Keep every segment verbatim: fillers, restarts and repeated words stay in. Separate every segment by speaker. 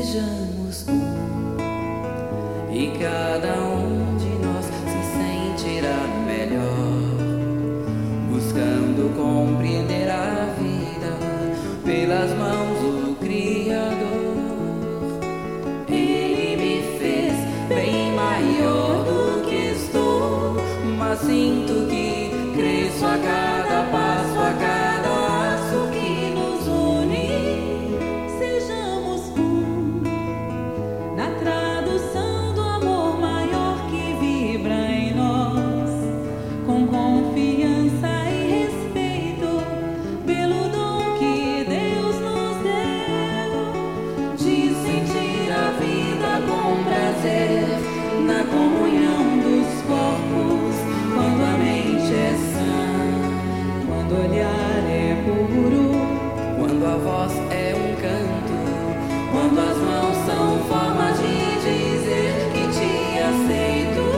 Speaker 1: sejamos um, e cada um de nós se sentirá melhor, buscando compreender a vida pelas mãos do Criador. Ele me fez bem maior do que estou, mas sinto que cresço a cada passo, a cada laço que nos une. Sejamos um, na tradução do amor maior que vibra em nós, com confiança e respeito pelo dom que Deus nos deu, de sentir a vida com prazer na comunhão dos corpos, quando a mente é sã, quando o olhar é puro, quando a voz é um canto, quando as mãos são formas de dizer que te aceito.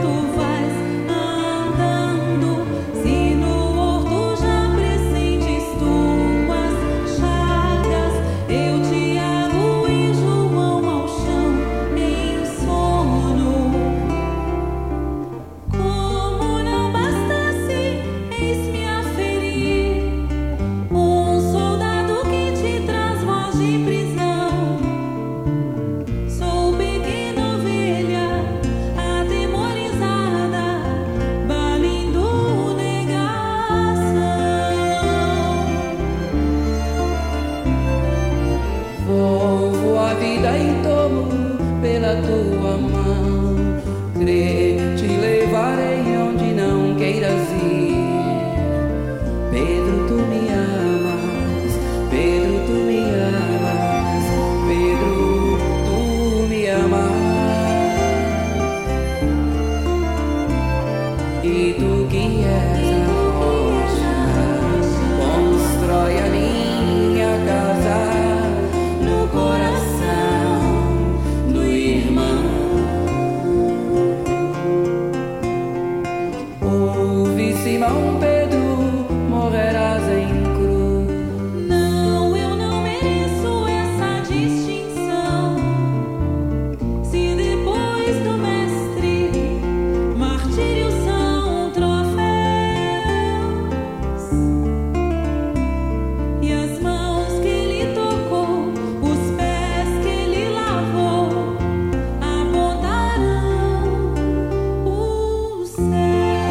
Speaker 2: Se no horto já pressentes
Speaker 1: Simão Pedro, morrerás em cruz.
Speaker 2: Não, eu não mereço essa distinção. Se depois do mestre, martírios são troféus, e as mãos que ele tocou, os pés que ele lavou, apontarão os céus.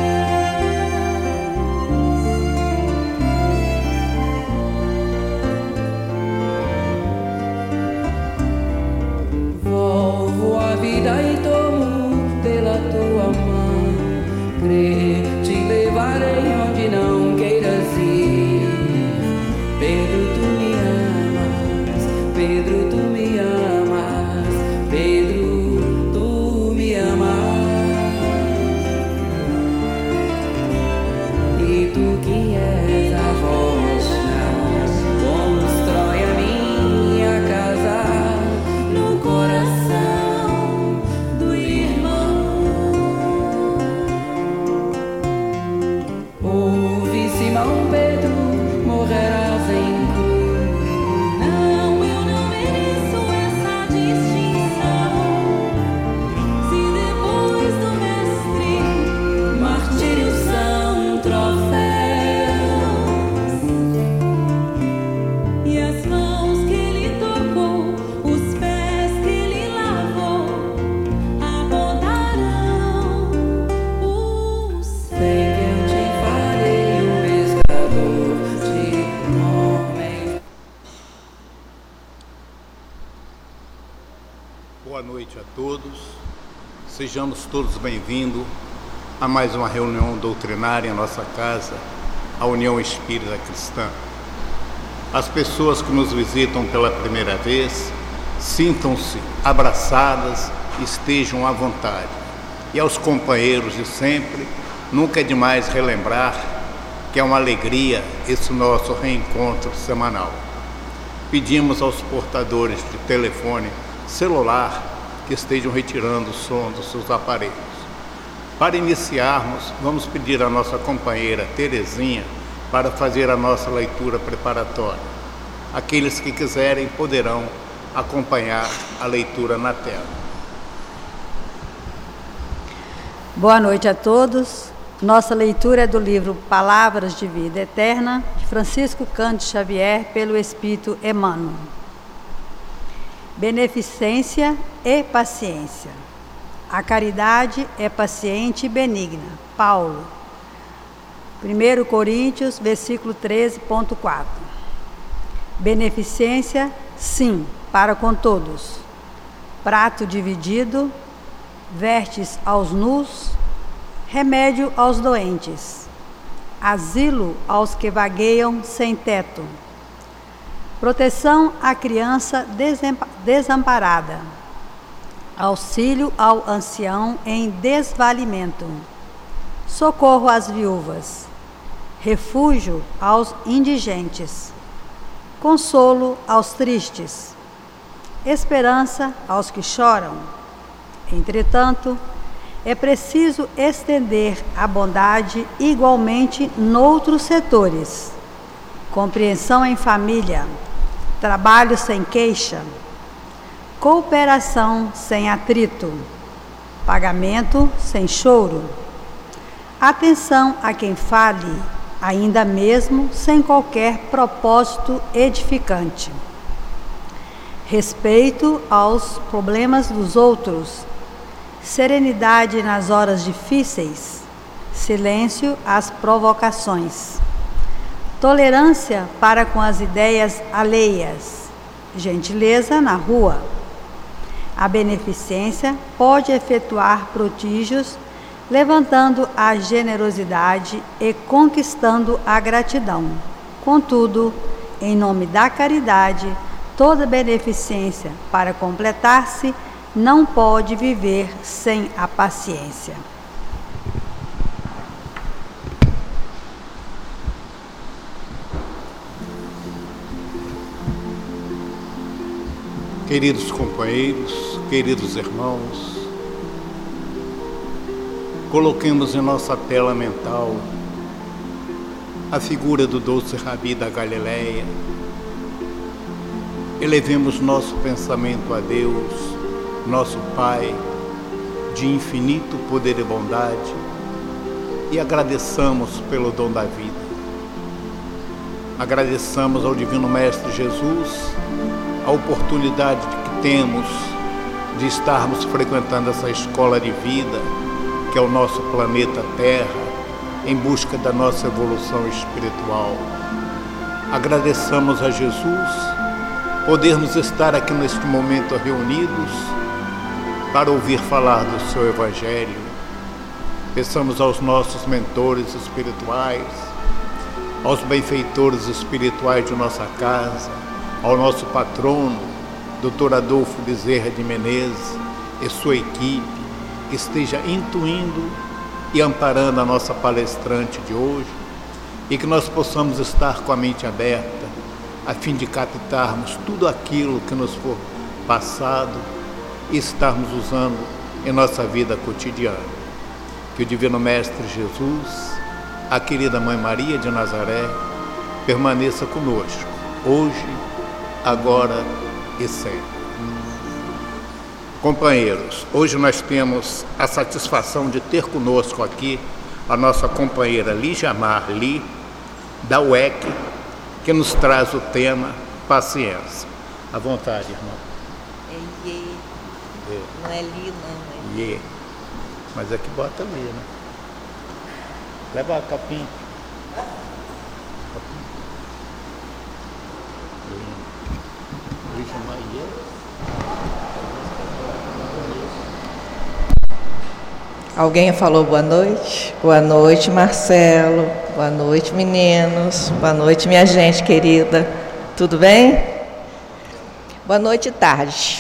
Speaker 1: Volvo a vida e tomo pela tua mão. Crê, te levarei onde não queiras ir. Pedro, tu me amas. Pedro, tu me amas. Pedro, tu me amas. E tu que és a rocha, constrói a minha casa no coração do irmão. Ouve, Simão Pedro, morrerás em cruz.
Speaker 2: Não, eu não mereço essa distinção. Se depois do mestre,
Speaker 1: Martírios são troféus,
Speaker 2: e as mãos que ele tocou, os pés que ele lavou, apontarão os
Speaker 1: sem
Speaker 2: céus.
Speaker 1: que eu te farei um pescador de homens.
Speaker 3: Boa noite a todos, sejamos todos bem-vindos a mais uma reunião doutrinária em nossa casa, a União Espírita Cristã. As pessoas que nos visitam pela primeira vez, sintam-se abraçadas, estejam à vontade. E aos companheiros de sempre, nunca é demais relembrar que é uma alegria esse nosso reencontro semanal. Pedimos aos portadores de telefone celular que estejam retirando o som dos seus aparelhos. Para iniciarmos, vamos pedir à nossa companheira Terezinha para fazer a nossa leitura preparatória. Aqueles que quiserem poderão acompanhar a leitura na tela.
Speaker 4: Boa noite a todos. Nossa leitura é do livro Palavras de Vida Eterna, de Francisco Cândido Xavier, pelo Espírito Emmanuel. Beneficência e paciência. A caridade é paciente e benigna. Paulo. primeiro Coríntios, versículo treze, ponto quatro. Beneficência, sim, para com todos. Prato dividido, vertes aos nus, remédio aos doentes, asilo aos que vagueiam sem teto, proteção à criança desamparada, auxílio ao ancião em desvalimento, socorro às viúvas, refúgio aos indigentes, consolo aos tristes, esperança aos que choram. Entretanto, é preciso estender a bondade igualmente noutros setores: compreensão em família, trabalho sem queixa, cooperação sem atrito, pagamento sem choro, atenção a quem fale, ainda mesmo sem qualquer propósito edificante, respeito aos problemas dos outros, serenidade nas horas difíceis, silêncio às provocações, tolerância para com as ideias alheias, gentileza na rua. A beneficência pode efetuar prodígios, levantando a generosidade e conquistando a gratidão. Contudo, em nome da caridade, toda beneficência, para completar-se, não pode viver sem a paciência.
Speaker 3: Queridos companheiros, queridos irmãos, coloquemos em nossa tela mental a figura do doce Rabi da Galileia. Elevemos nosso pensamento a Deus, nosso Pai, de infinito poder e bondade, e agradeçamos pelo dom da vida. Agradeçamos ao Divino Mestre Jesus a oportunidade que temos de estarmos frequentando essa escola de vida, que é o nosso planeta Terra, em busca da nossa evolução espiritual. Agradecemos a Jesus podermos estar aqui neste momento reunidos para ouvir falar do seu Evangelho. Peçamos aos nossos mentores espirituais, aos benfeitores espirituais de nossa casa, ao nosso patrono, doutor Adolfo Bezerra de Menezes e sua equipe, que esteja intuindo e amparando a nossa palestrante de hoje, e que nós possamos estar com a mente aberta, a fim de captarmos tudo aquilo que nos for passado e estarmos usando em nossa vida cotidiana. Que o Divino Mestre Jesus, a querida Mãe Maria de Nazaré, permaneça conosco, hoje, agora e sempre. Companheiros, hoje nós temos a satisfação de ter conosco aqui a nossa companheira Lígia Marli, da U E C, que nos traz o tema paciência. À vontade, irmão.
Speaker 5: É Iê.
Speaker 3: É.
Speaker 5: Não é Li, não. É
Speaker 3: Iê. Mas aqui bota ali, né? Leva a capim. Lígia Marli.
Speaker 5: Alguém falou boa noite? Boa noite, Marcelo. Boa noite, meninos. Boa noite, minha gente querida. Tudo bem? Boa noite, tarde.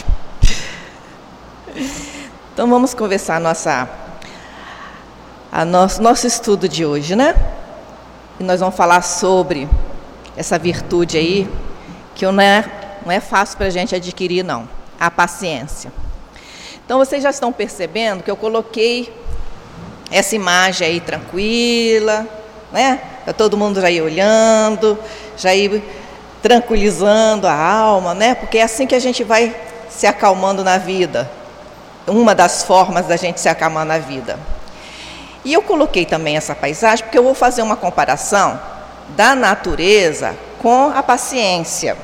Speaker 5: Então vamos conversar nossa, a nosso, nosso estudo de hoje, né? E nós vamos falar sobre essa virtude aí, que não é, não é fácil para a gente adquirir, não. A paciência. Então vocês já estão percebendo que eu coloquei essa imagem aí tranquila, né? Tá todo mundo já ir olhando, já ir tranquilizando a alma, né? Porque é assim que a gente vai se acalmando na vida. Uma das formas da gente se acalmar na vida. E eu coloquei também essa paisagem porque eu vou fazer uma comparação da natureza com a paciência.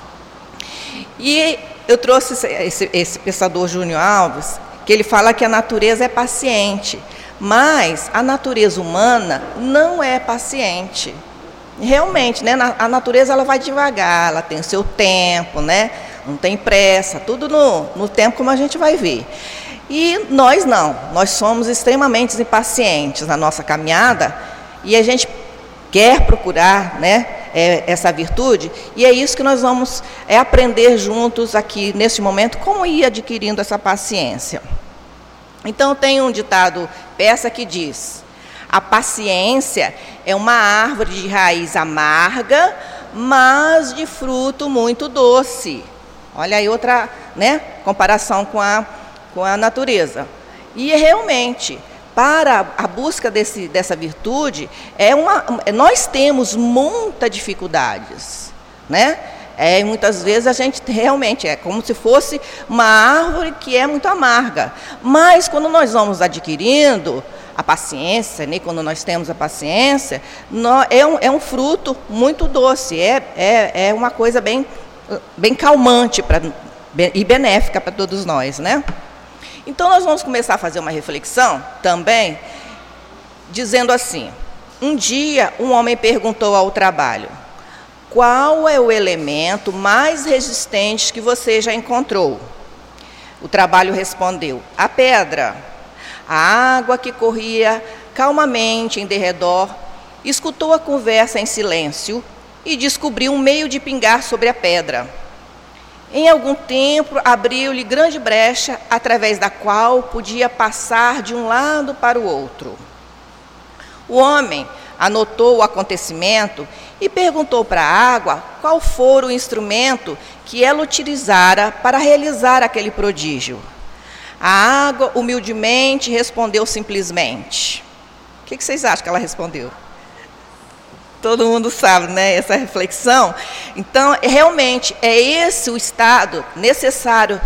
Speaker 5: E eu trouxe esse, esse, esse pensador Júnior Alves, que ele fala que a natureza é paciente, mas a natureza humana não é paciente. Realmente, né? A natureza ela vai devagar, ela tem o seu tempo, né? Não tem pressa, tudo no, no tempo como a gente vai ver. E nós não, nós somos extremamente impacientes na nossa caminhada e a gente quer procurar, né, é, essa virtude, e é isso que nós vamos é, aprender juntos aqui neste momento, como ir adquirindo essa paciência. Então tem um ditado persa que diz: a paciência é uma árvore de raiz amarga, mas de fruto muito doce. Olha aí outra, né, comparação com a, com a natureza. E realmente, para a busca desse, dessa virtude, é uma, nós temos muitas dificuldades, né? É, muitas vezes a gente realmente é como se fosse uma árvore que é muito amarga. Mas quando nós vamos adquirindo a paciência, né, quando nós temos a paciência, nós, é, um, é um fruto muito doce, é, é, é uma coisa bem, bem calmante pra, e benéfica para todos nós, né? Então nós vamos começar a fazer uma reflexão também, dizendo assim: um dia um homem perguntou ao trabalho: qual é o elemento mais resistente que você já encontrou? O trabalho respondeu: a pedra. A água que corria calmamente em derredor escutou a conversa em silêncio e descobriu um meio de pingar sobre a pedra. Em algum tempo abriu-lhe grande brecha, através da qual podia passar de um lado para o outro. O homem anotou o acontecimento e perguntou para a água qual fora o instrumento que ela utilizara para realizar aquele prodígio. A água humildemente respondeu simplesmente. O que vocês acham que ela respondeu? Todo mundo sabe, né, essa reflexão. Então, realmente, é esse o estado necessário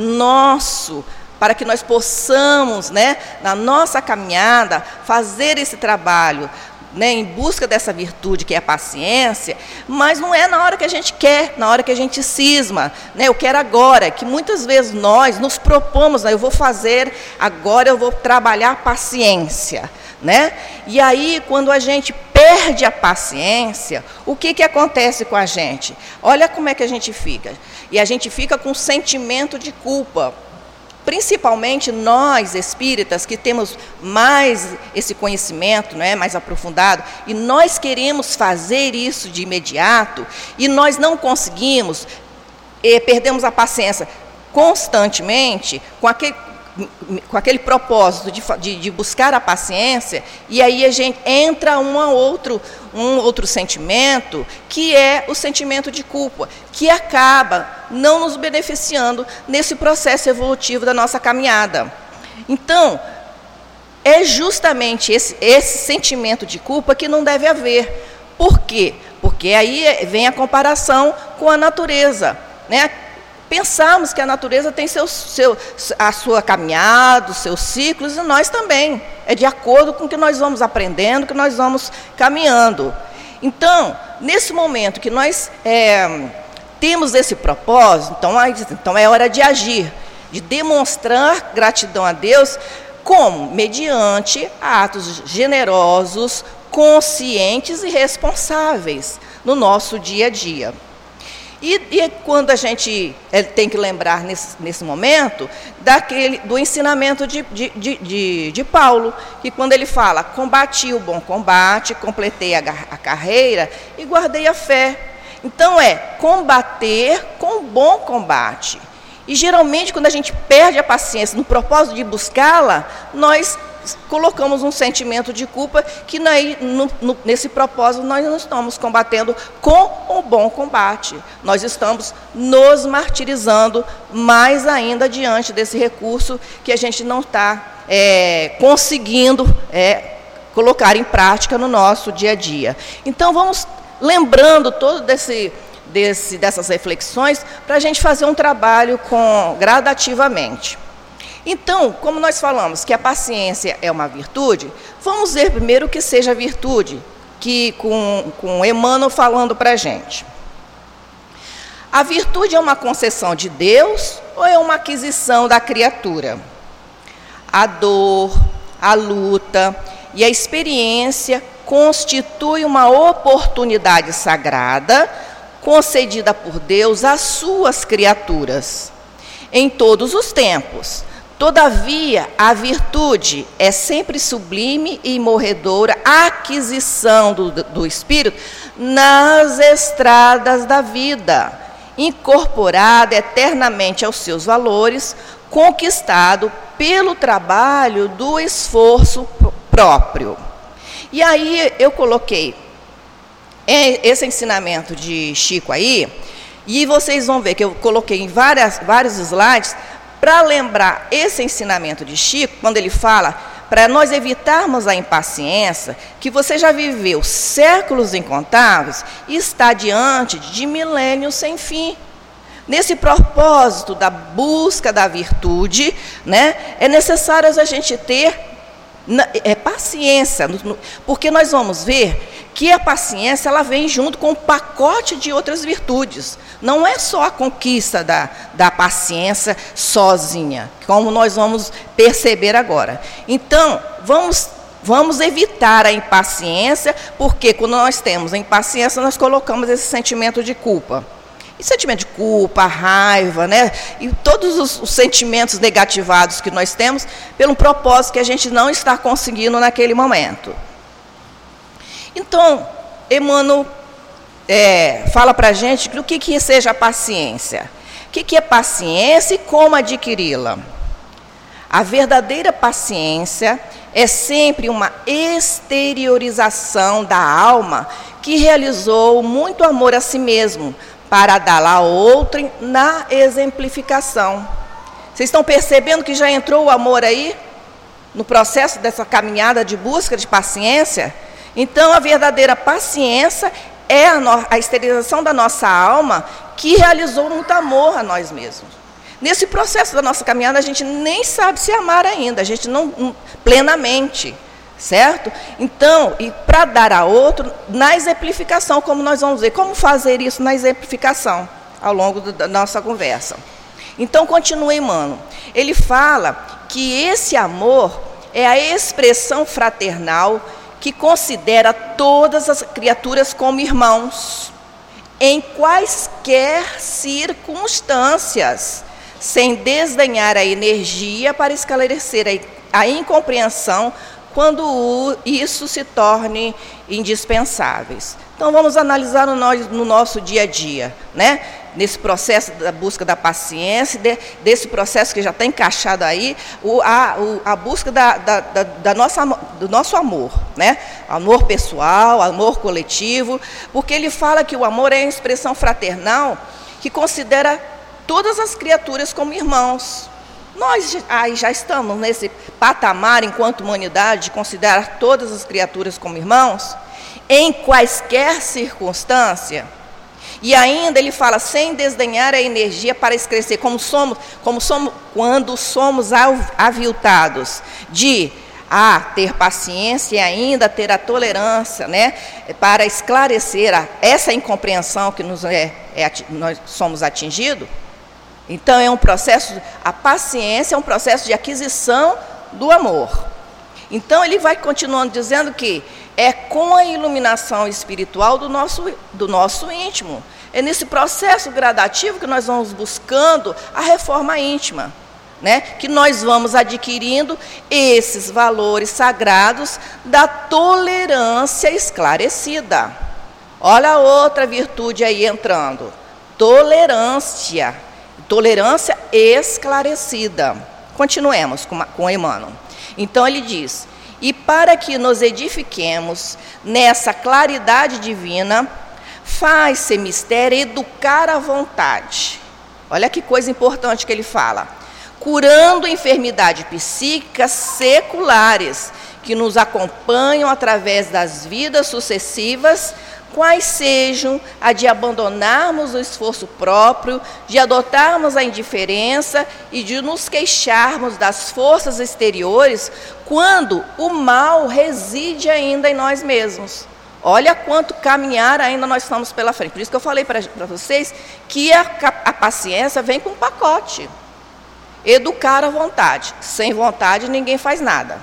Speaker 5: nosso para que nós possamos, né, na nossa caminhada, fazer esse trabalho, né, em busca dessa virtude que é a paciência, mas não é na hora que a gente quer, na hora que a gente cisma, né, eu quero agora, que muitas vezes nós nos propomos, né, eu vou fazer, agora eu vou trabalhar a paciência, né? E aí, quando a gente perde a paciência, o que, que acontece com a gente? Olha como é que a gente fica. E a gente fica com sentimento de culpa. Principalmente nós, espíritas, que temos mais esse conhecimento, não é, mais aprofundado, e nós queremos fazer isso de imediato, e nós não conseguimos, e perdemos a paciência constantemente, com aquele... com aquele propósito de, de, de buscar a paciência, e aí a gente entra um outro, um outro sentimento, que é o sentimento de culpa, que acaba não nos beneficiando nesse processo evolutivo da nossa caminhada. Então, é justamente esse, esse sentimento de culpa que não deve haver. Por quê? Porque aí vem a comparação com a natureza, né? Pensamos que a natureza tem seu, seu, a sua caminhada, os seus ciclos, e nós também. É de acordo com o que nós vamos aprendendo, que nós vamos caminhando. Então, nesse momento que nós é, temos esse propósito, então, então é hora de agir, de demonstrar gratidão a Deus, como? Mediante atos generosos, conscientes e responsáveis no nosso dia a dia. E, e quando a gente é, tem que lembrar nesse, nesse momento daquele, do ensinamento de, de, de, de, de Paulo, que quando ele fala, combati o bom combate, completei a, a carreira e guardei a fé. Então é combater com bom combate. E geralmente quando a gente perde a paciência no propósito de buscá-la, nós colocamos um sentimento de culpa que no, no, nesse propósito nós não estamos combatendo com o bom combate. Nós estamos nos martirizando mais ainda diante desse recurso que a gente não está é, conseguindo é, colocar em prática no nosso dia a dia. Então vamos lembrando todo desse, desse, dessas reflexões para a gente fazer um trabalho com, gradativamente. Então, como nós falamos que a paciência é uma virtude, vamos ver primeiro o que seja virtude, que com, com Emmanuel falando para a gente. A virtude é uma concessão de Deus ou é uma aquisição da criatura? A dor, a luta e a experiência constituem uma oportunidade sagrada concedida por Deus às suas criaturas, em todos os tempos. Todavia, a virtude é sempre sublime e morredora aquisição do, do Espírito nas estradas da vida, incorporada eternamente aos seus valores, conquistado pelo trabalho do esforço próprio. E aí eu coloquei esse ensinamento de Chico aí, e vocês vão ver que eu coloquei em várias, vários slides, para lembrar esse ensinamento de Chico, quando ele fala, para nós evitarmos a impaciência, que você já viveu séculos incontáveis e está diante de milênios sem fim. Nesse propósito da busca da virtude, né, é necessário a gente ter é, paciência, porque nós vamos ver que a paciência ela vem junto com um pacote de outras virtudes. Não é só a conquista da, da paciência sozinha, como nós vamos perceber agora. Então, vamos, vamos evitar a impaciência, porque quando nós temos a impaciência, nós colocamos esse sentimento de culpa. E sentimento de culpa, raiva, né? E todos os, os sentimentos negativados que nós temos, pelo propósito que a gente não está conseguindo naquele momento. Então, Emmanuel é, fala para a gente o que, que seja a paciência. O que, que é paciência e como adquiri-la? A verdadeira paciência é sempre uma exteriorização da alma que realizou muito amor a si mesmo, para dar a outrem na exemplificação. Vocês estão percebendo que já entrou o amor aí, no processo dessa caminhada de busca de paciência? Então, a verdadeira paciência é a, no, a esterilização da nossa alma que realizou muito amor a nós mesmos. Nesse processo da nossa caminhada, a gente nem sabe se amar ainda, a gente não, não plenamente, certo? Então, e para dar a outro, na exemplificação, como nós vamos ver, como fazer isso na exemplificação, ao longo do, da nossa conversa. Então, continue, Emmanuel. Ele fala que esse amor é a expressão fraternal que considera todas as criaturas como irmãos, em quaisquer circunstâncias, sem desdenhar a energia para esclarecer a, a incompreensão quando isso se torne indispensáveis. Então, vamos analisar no, no nosso dia a dia, né? Nesse processo da busca da paciência, de, desse processo que já está encaixado aí, o, a, o, a busca da, da, da, da nossa, do nosso amor, né? Amor pessoal, amor coletivo, porque ele fala que o amor é a expressão fraternal que considera todas as criaturas como irmãos. Nós aí já estamos nesse patamar, enquanto humanidade, de considerar todas as criaturas como irmãos, em quaisquer circunstância. E ainda ele fala, sem desdenhar a energia para esclarecer, como somos, como somos quando somos aviltados de a ter paciência e ainda ter a tolerância, né, para esclarecer a, essa incompreensão que nos é, é, nós somos atingidos. Então, é um processo, a paciência é um processo de aquisição do amor. Então, ele vai continuando dizendo que é com a iluminação espiritual do nosso, do nosso íntimo. É nesse processo gradativo que nós vamos buscando a reforma íntima, né? Que nós vamos adquirindo esses valores sagrados da tolerância esclarecida. Olha a outra virtude aí entrando. Tolerância. Tolerância esclarecida. Continuemos com, com Emmanuel. Então, ele diz, e para que nos edifiquemos nessa claridade divina, faz-se mistério educar a vontade. Olha que coisa importante que ele fala. Curando enfermidades psíquicas seculares, que nos acompanham através das vidas sucessivas, quais sejam a de abandonarmos o esforço próprio, de adotarmos a indiferença e de nos queixarmos das forças exteriores, quando o mal reside ainda em nós mesmos. Olha quanto caminhar ainda nós estamos pela frente. Por isso que eu falei para vocês que a, a paciência vem com um pacote. Educar a vontade. Sem vontade ninguém faz nada.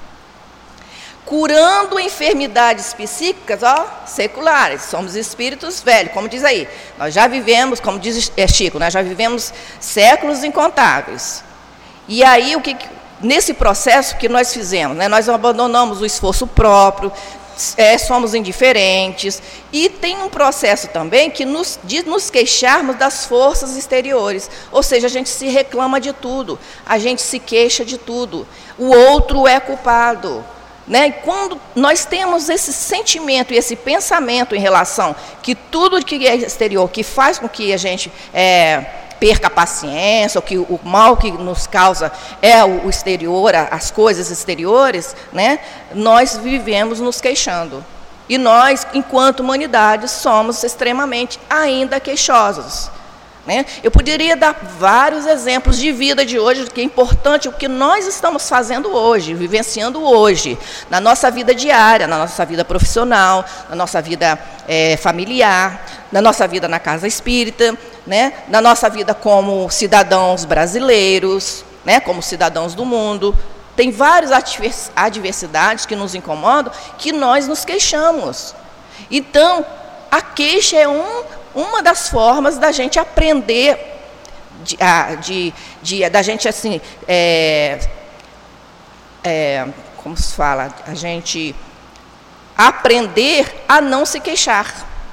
Speaker 5: Curando enfermidades psíquicas, ó, seculares, somos espíritos velhos, como diz aí, nós já vivemos, como diz Chico, nós já vivemos séculos incontáveis. E aí, o que, nesse processo que nós fizemos, né, nós abandonamos o esforço próprio, é, somos indiferentes, e tem um processo também que nos, de nos queixarmos das forças exteriores, ou seja, a gente se reclama de tudo, a gente se queixa de tudo, o outro é culpado. Né? E quando nós temos esse sentimento e esse pensamento em relação que tudo que é exterior, que faz com que a gente é, perca a paciência, ou que o mal que nos causa é o exterior, as coisas exteriores, né? Nós vivemos nos queixando. E nós, enquanto humanidade, somos extremamente ainda queixosos. Né? Eu poderia dar vários exemplos de vida de hoje, que é importante o que nós estamos fazendo hoje, vivenciando hoje, na nossa vida diária, na nossa vida profissional, na nossa vida é, familiar, na nossa vida na casa espírita, né? Na nossa vida como cidadãos brasileiros, né? Como cidadãos do mundo. Tem várias adversidades que nos incomodam, que nós nos queixamos. Então, a queixa é um... uma das formas da gente aprender, de, de, de, da gente, assim, é, é, como se fala, a gente aprender a não se queixar,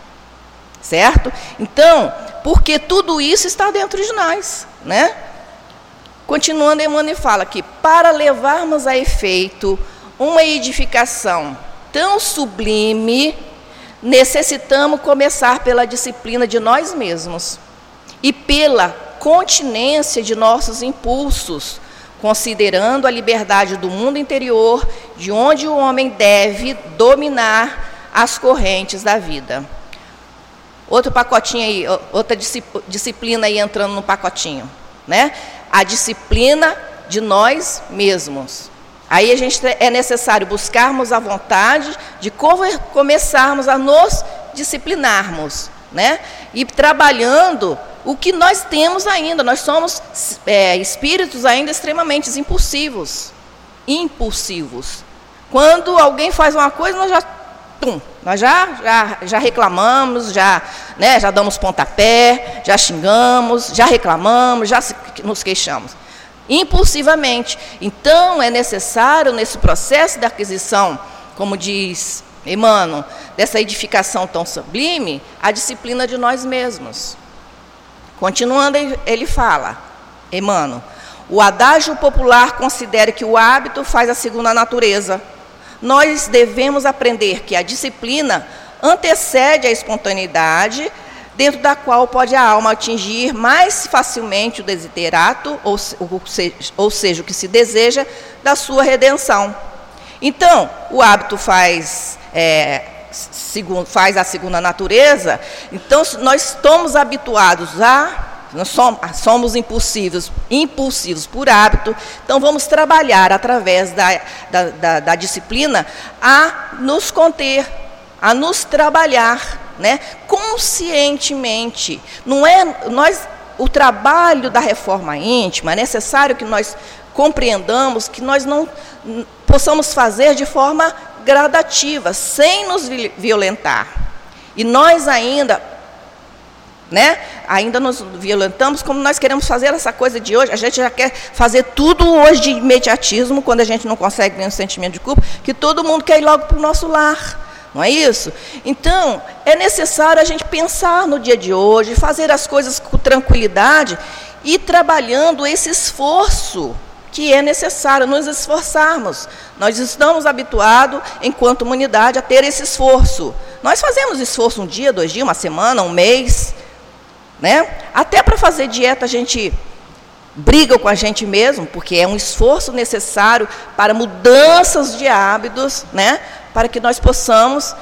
Speaker 5: certo? Então, porque tudo isso está dentro de nós, né? Continuando, Emmanuel fala que para levarmos a efeito uma edificação tão sublime, necessitamos começar pela disciplina de nós mesmos e pela continência de nossos impulsos, considerando a liberdade do mundo interior de onde o homem deve dominar as correntes da vida. Outro pacotinho aí, outra disciplina aí entrando no pacotinho, né? A disciplina de nós mesmos. Aí a gente é necessário buscarmos a vontade de começarmos a nos disciplinarmos, né? E trabalhando o que nós temos ainda. Nós somos é, espíritos ainda extremamente impulsivos. Impulsivos. Quando alguém faz uma coisa, nós já, pum, nós já, já, já reclamamos, já, né, já damos pontapé, já xingamos, já reclamamos, já nos queixamos. Impulsivamente. Então, é necessário, nesse processo de aquisição, como diz Emmanuel, dessa edificação tão sublime, a disciplina de nós mesmos. Continuando, ele fala, Emmanuel, o adágio popular considera que o hábito faz a segunda natureza. Nós devemos aprender que a disciplina antecede a espontaneidade, dentro da qual pode a alma atingir mais facilmente o desiderato, ou, ou, seja, ou seja, o que se deseja, da sua redenção. Então, o hábito faz, é, segundo, faz a segunda natureza. Então, nós estamos habituados a... Nós somos, somos impulsivos, impulsivos por hábito, então vamos trabalhar através da, da, da, da disciplina a nos conter, a nos trabalhar, né, conscientemente. Não é, nós, o trabalho da reforma íntima é necessário que nós compreendamos que nós não possamos fazer de forma gradativa, sem nos violentar. E nós ainda... Né? Ainda nos violentamos, como nós queremos fazer essa coisa de hoje. A gente já quer fazer tudo hoje de imediatismo, quando a gente não consegue nenhum sentimento de culpa, que todo mundo quer ir logo para o nosso lar, não é isso? Então, é necessário a gente pensar no dia de hoje, fazer as coisas com tranquilidade e trabalhando esse esforço que é necessário, nos esforçarmos. Nós estamos habituados, enquanto humanidade, a ter esse esforço. Nós fazemos esforço um dia, dois dias, uma semana, um mês... Né? Até para fazer dieta a gente briga com a gente mesmo, porque é um esforço necessário para mudanças de hábitos, né? Para que nós possamos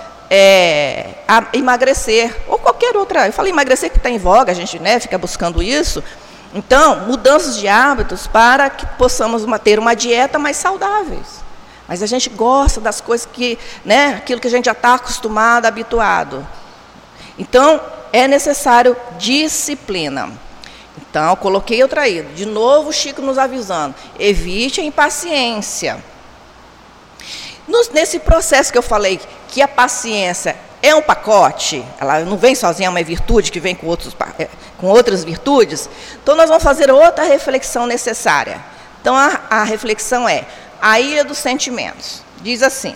Speaker 5: é, a, emagrecer, ou qualquer outra. Eu falei emagrecer que está em voga, a gente, né, fica buscando isso. Então, mudanças de hábitos para que possamos ter uma dieta mais saudável. Mas a gente gosta das coisas que, né, aquilo que a gente já está acostumado, habituado. Então, é necessário disciplina. Então, eu coloquei outra aí. De novo, o Chico nos avisando. Evite a impaciência. Nos, nesse processo que eu falei, que a paciência é um pacote, ela não vem sozinha, é uma virtude que vem com, outros, com outras virtudes. Então, nós vamos fazer outra reflexão necessária. Então, a, a reflexão é a ilha dos sentimentos. Diz assim: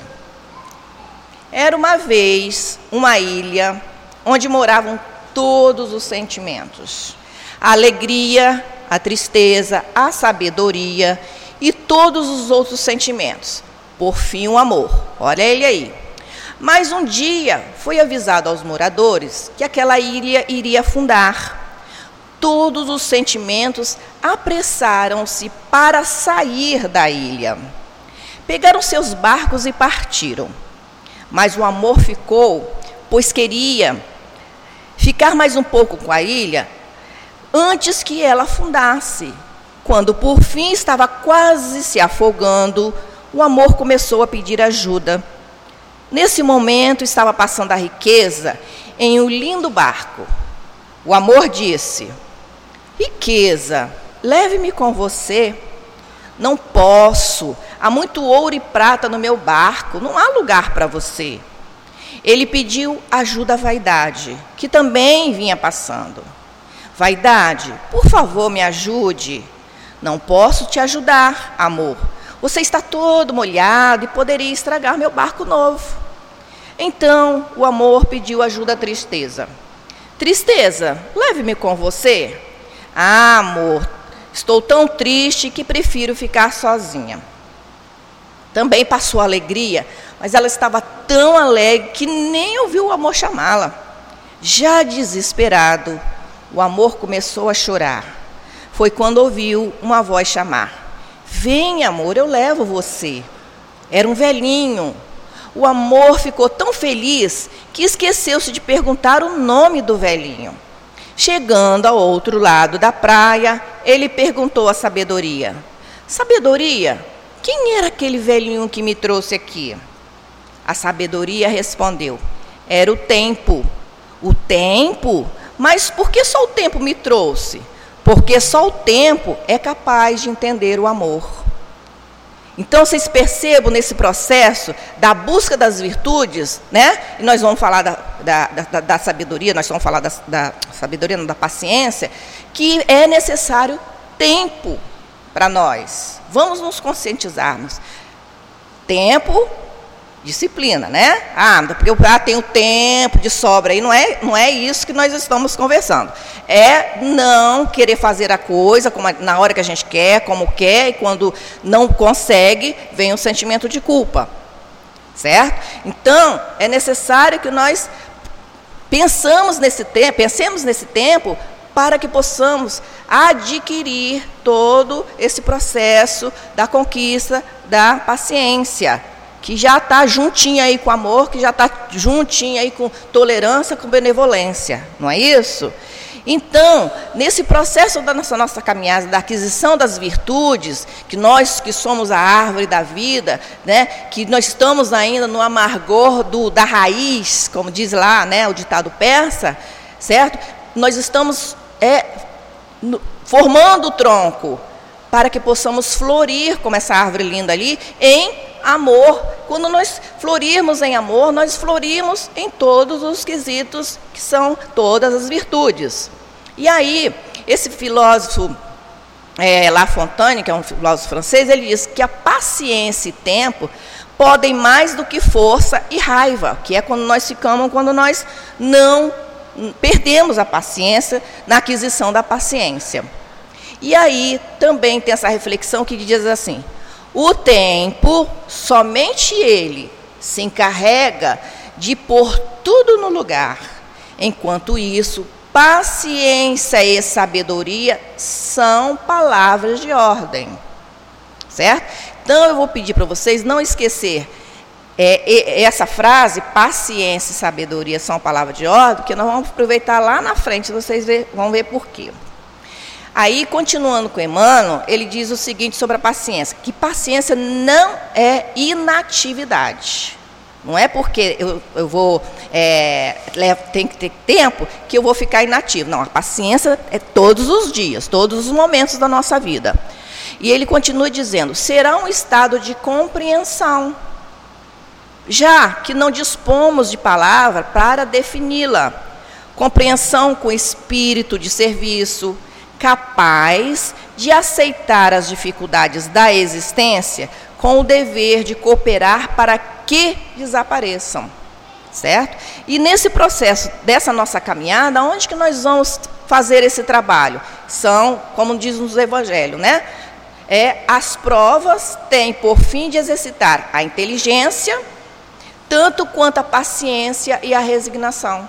Speaker 5: era uma vez uma ilha onde moravam todos os sentimentos, a alegria, a tristeza, a sabedoria e todos os outros sentimentos. Por fim, o amor. Olha ele aí. Mas um dia foi avisado aos moradores que aquela ilha iria afundar. Todos os sentimentos apressaram-se para sair da ilha. Pegaram seus barcos e partiram. Mas o amor ficou, pois queria ficar mais um pouco com a ilha antes que ela afundasse. Quando, por fim, estava quase se afogando, o amor começou a pedir ajuda. Nesse momento, estava passando a riqueza em um lindo barco. O amor disse: riqueza, leve-me com você. Não posso, há muito ouro e prata no meu barco, não há lugar para você. Ele pediu ajuda à vaidade, que também vinha passando. Vaidade, por favor, me ajude. Não posso te ajudar, amor. Você está todo molhado e poderia estragar meu barco novo. Então, o amor pediu ajuda à tristeza. Tristeza, leve-me com você. Ah, amor, estou tão triste que prefiro ficar sozinha. Também passou a alegria, mas ela estava tão alegre que nem ouviu o amor chamá-la. Já desesperado, o amor começou a chorar. Foi quando ouviu uma voz chamar: vem, amor, eu levo você. Era um velhinho. O amor ficou tão feliz que esqueceu-se de perguntar o nome do velhinho. Chegando ao outro lado da praia, ele perguntou à sabedoria: Sabedoria, quem era aquele velhinho que me trouxe aqui? A sabedoria respondeu: Era o tempo. O tempo? Mas por que só o tempo me trouxe? Porque só o tempo é capaz de entender o amor. Então, vocês percebam nesse processo da busca das virtudes, né? E nós vamos falar da, da, da, da sabedoria, nós vamos falar da, da sabedoria, não da paciência, que é necessário tempo para nós. Vamos nos conscientizarmos. Tempo, disciplina, né? Ah, porque eu ah, tenho tempo de sobra aí. Não é, não é isso que nós estamos conversando. É não querer fazer a coisa como, na hora que a gente quer, como quer, e quando não consegue, vem o sentimento de culpa. Certo? Então, é necessário que nós pensamos nesse tempo, pensemos nesse tempo para que possamos adquirir todo esse processo da conquista da paciência, que já está juntinho aí com amor, que já está juntinho aí com tolerância, com benevolência, não é isso? Então, nesse processo da nossa, nossa caminhada, da aquisição das virtudes, que nós que somos a árvore da vida, né, que nós estamos ainda no amargor do, da raiz, como diz lá, né, o ditado persa, certo? Nós estamos é, no, formando o tronco para que possamos florir, como essa árvore linda ali, em amor. Quando nós florirmos em amor, nós florimos em todos os quesitos, que são todas as virtudes. E aí, esse filósofo é, La Fontaine, que é um filósofo francês, ele diz que a paciência e tempo podem mais do que força e raiva, que é quando nós ficamos, quando nós não perdemos a paciência na aquisição da paciência. E aí, também tem essa reflexão que diz assim: o tempo, somente ele, se encarrega de pôr tudo no lugar. Enquanto isso, paciência e sabedoria são palavras de ordem. Certo? Então, eu vou pedir para vocês não esquecer é, essa frase, paciência e sabedoria são palavras de ordem, porque nós vamos aproveitar lá na frente, vocês vão ver por quê. Aí, continuando com Emmanuel, ele diz o seguinte sobre a paciência, que paciência não é inatividade. Não é porque eu, eu vou, é, tem que ter tempo que eu vou ficar inativo. Não, a paciência é todos os dias, todos os momentos da nossa vida. E ele continua dizendo, será um estado de compreensão, já que não dispomos de palavra para defini-la. Compreensão com espírito de serviço, capaz de aceitar as dificuldades da existência com o dever de cooperar para que desapareçam, certo? E nesse processo dessa nossa caminhada, onde que nós vamos fazer esse trabalho? São, como diz nos Evangelhos, né? É, as provas têm por fim de exercitar a inteligência, tanto quanto a paciência e a resignação.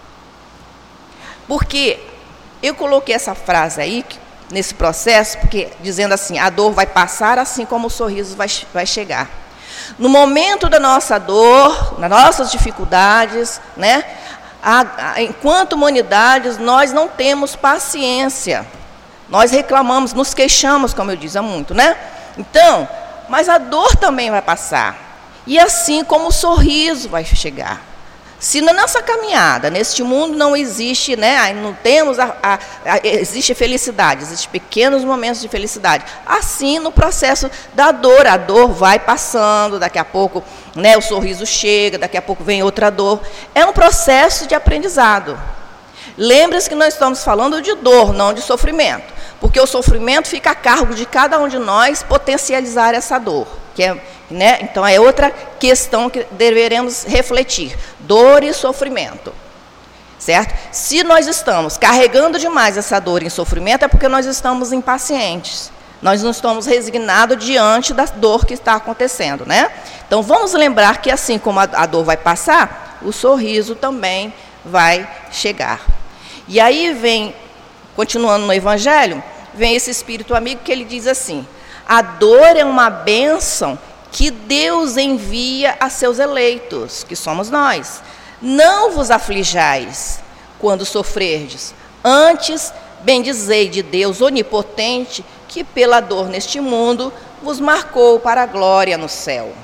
Speaker 5: Porque eu coloquei essa frase aí, nesse processo, porque dizendo assim, a dor vai passar assim como o sorriso vai, vai chegar. No momento da nossa dor, nas nossas dificuldades, né, a, a, enquanto humanidades, nós não temos paciência. Nós reclamamos, nos queixamos, como eu dizia muito, né? Então, mas a dor também vai passar. E assim como o sorriso vai chegar. Se na nossa caminhada, neste mundo não existe, né, não temos a, a, a, existe felicidade, existem pequenos momentos de felicidade. Assim, no processo da dor, a dor vai passando, daqui a pouco, né, o sorriso chega, daqui a pouco vem outra dor. É um processo de aprendizado. Lembre-se que nós estamos falando de dor, não de sofrimento, porque o sofrimento fica a cargo de cada um de nós potencializar essa dor, que é, né? Então, é outra questão que deveremos refletir, dor e sofrimento, certo? Se nós estamos carregando demais essa dor e sofrimento, é porque nós estamos impacientes, nós não estamos resignados diante da dor que está acontecendo, né? Então, vamos lembrar que assim como a, a dor vai passar, o sorriso também vai chegar. E aí vem, continuando no Evangelho, vem esse espírito amigo que ele diz assim, a dor é uma bênção que Deus envia a seus eleitos, que somos nós. Não vos aflijais quando sofrerdes, antes bendizei de Deus onipotente, que pela dor neste mundo vos marcou para a glória no céu.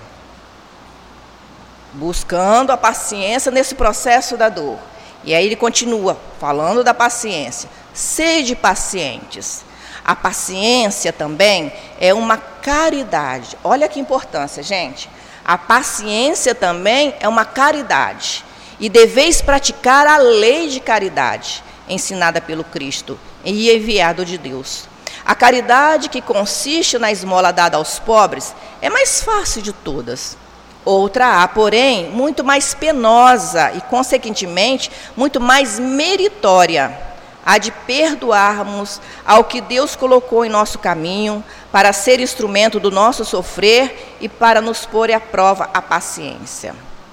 Speaker 5: Buscando a paciência nesse processo da dor. E aí ele continua falando da paciência. Sede pacientes. A paciência também é uma caridade. Olha que importância, gente. A paciência também é uma caridade. E deveis praticar a lei de caridade, ensinada pelo Cristo e enviado de Deus. A caridade, que consiste na esmola dada aos pobres, é mais fácil de todas. Outra há, porém, muito mais penosa e, consequentemente, muito mais meritória, a de perdoarmos ao que Deus colocou em nosso caminho para ser instrumento do nosso sofrer e para nos pôr à prova a paciência.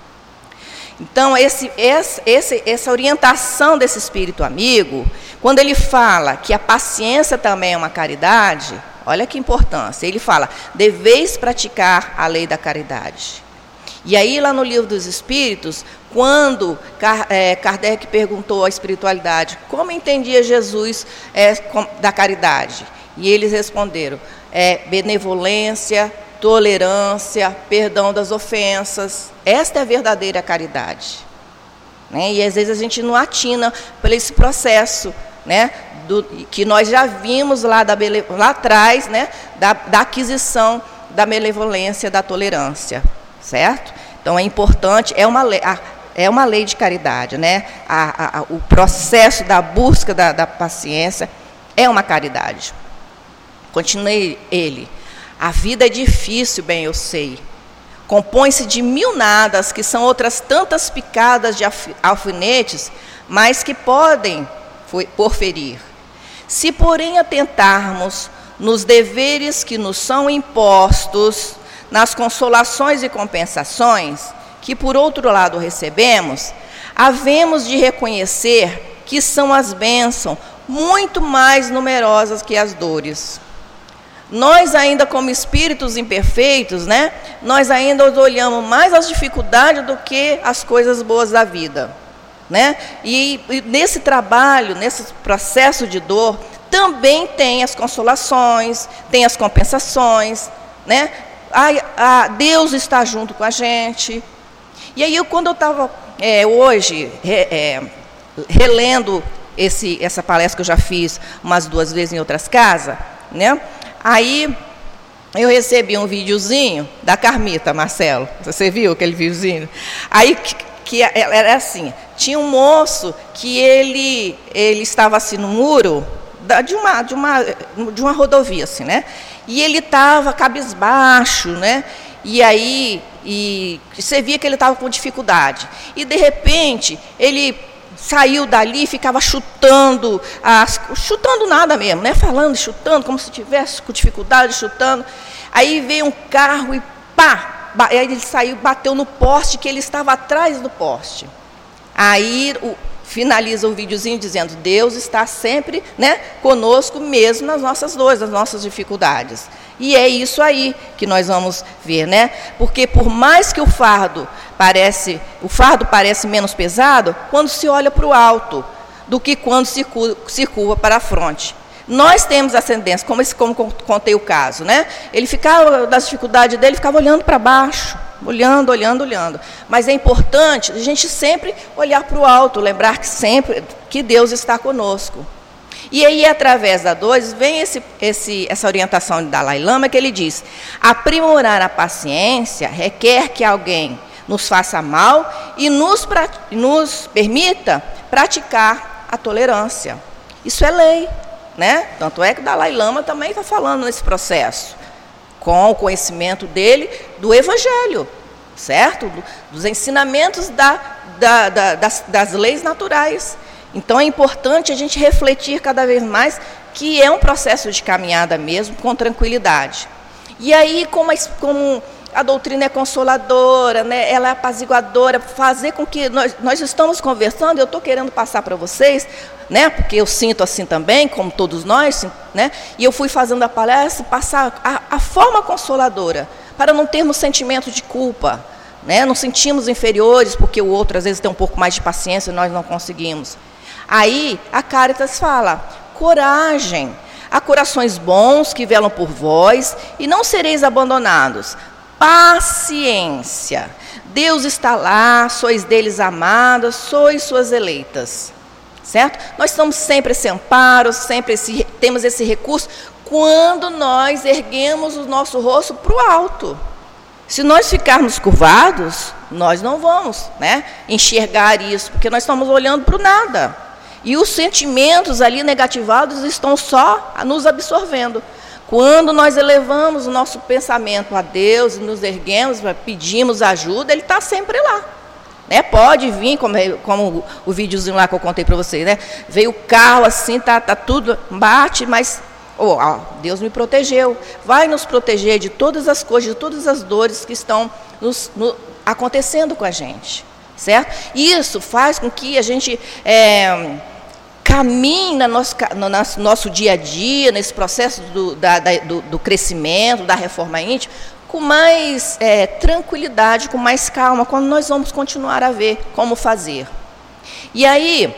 Speaker 5: Então, esse, esse, essa orientação desse espírito amigo, quando ele fala que a paciência também é uma caridade, olha que importância, ele fala, deveis praticar a lei da caridade. E aí, lá no Livro dos Espíritos, quando Kardec perguntou à espiritualidade como entendia Jesus é, da caridade, e eles responderam, é, benevolência, tolerância, perdão das ofensas. Esta é a verdadeira caridade. Né? E às vezes a gente não atina por esse processo, né, do, que nós já vimos lá, da, lá atrás, né, da, da aquisição da benevolência, da tolerância. Certo? Então é importante, é uma lei, é uma lei de caridade, né? A, a, o processo da busca da, da paciência é uma caridade. Continue ele. A vida é difícil, bem eu sei. Compõe-se de mil nadas, que são outras tantas picadas de alfinetes, mas que podem porferir. Se, porém, atentarmos nos deveres que nos são impostos, nas consolações e compensações, que por outro lado recebemos, havemos de reconhecer que são as bênçãos muito mais numerosas que as dores. Nós ainda como espíritos imperfeitos, né, nós ainda olhamos mais as dificuldades do que as coisas boas da vida. Né? E, e nesse trabalho, nesse processo de dor, também tem as consolações, tem as compensações, né? A, a Deus está junto com a gente. E aí, eu, quando eu estava é, hoje re, é, relendo esse, essa palestra que eu já fiz umas duas vezes em outras casas, né? Aí eu recebi um videozinho da Carmita, Marcelo. Você viu aquele videozinho? Aí que, que era assim, tinha um moço que ele, ele estava assim no muro de uma, de uma, de uma rodovia, assim, né? E ele estava cabisbaixo, né? E aí, e você via que ele estava com dificuldade. E, de repente, ele saiu dali e ficava chutando, as, chutando nada mesmo, né? Falando, chutando, como se tivesse com dificuldade, chutando. Aí veio um carro e pá! Aí ele saiu, bateu no poste, que ele estava atrás do poste. Aí o finaliza o videozinho dizendo, Deus está sempre, né, conosco mesmo nas nossas dores, nas nossas dificuldades. E é isso aí que nós vamos ver, né? Porque por mais que o fardo parece, o fardo parece menos pesado quando se olha para o alto do que quando se curva, se curva para a fronte. Nós temos ascendência, como, esse, como contei o caso, né? Ele ficava, das dificuldades dele, ficava olhando para baixo, olhando, olhando, olhando. Mas é importante a gente sempre olhar para o alto, lembrar que sempre que Deus está conosco. E aí, através da dois, vem esse, esse, essa orientação de Dalai Lama, que ele diz, aprimorar a paciência requer que alguém nos faça mal e nos, nos permita praticar a tolerância. Isso é lei. Né? Tanto é que o Dalai Lama também está falando nesse processo, com o conhecimento dele do Evangelho, certo? Do, dos ensinamentos da, da, da, das, das leis naturais. Então é importante a gente refletir cada vez mais que é um processo de caminhada mesmo, com tranquilidade. E aí, como a, como a doutrina é consoladora, né? Ela é apaziguadora, fazer com que nós, nós estamos conversando, eu estou querendo passar para vocês, né? Porque eu sinto assim também, como todos nós, né? E eu fui fazendo a palestra, passar a, a forma consoladora, para não termos sentimento de culpa, né? Não sentimos inferiores porque o outro às vezes tem um pouco mais de paciência e nós não conseguimos. Aí a Cáritas fala, coragem, há corações bons que velam por vós e não sereis abandonados. Paciência, Deus está lá, sois deles amadas, sois suas eleitas, certo? Nós estamos sempre esse amparo, sempre esse, temos esse recurso quando nós erguemos o nosso rosto para o alto. Se nós ficarmos curvados, nós não vamos, né, enxergar isso, porque nós estamos olhando para o nada. E os sentimentos ali negativados estão só nos absorvendo. Quando nós elevamos o nosso pensamento a Deus e nos erguemos, pedimos ajuda, Ele está sempre lá. Né? Pode vir, como, como o videozinho lá que eu contei para vocês, né? Veio o carro assim, tá, tá tudo, bate, mas oh, oh, Deus me protegeu. Vai nos proteger de todas as coisas, de todas as dores que estão nos, no, acontecendo com a gente. Certo? Isso faz com que a gente é, caminhe no nosso, no nosso dia a dia, nesse processo do, da, da, do, do crescimento, da reforma íntima, com mais é, tranquilidade, com mais calma, quando nós vamos continuar a ver como fazer. E aí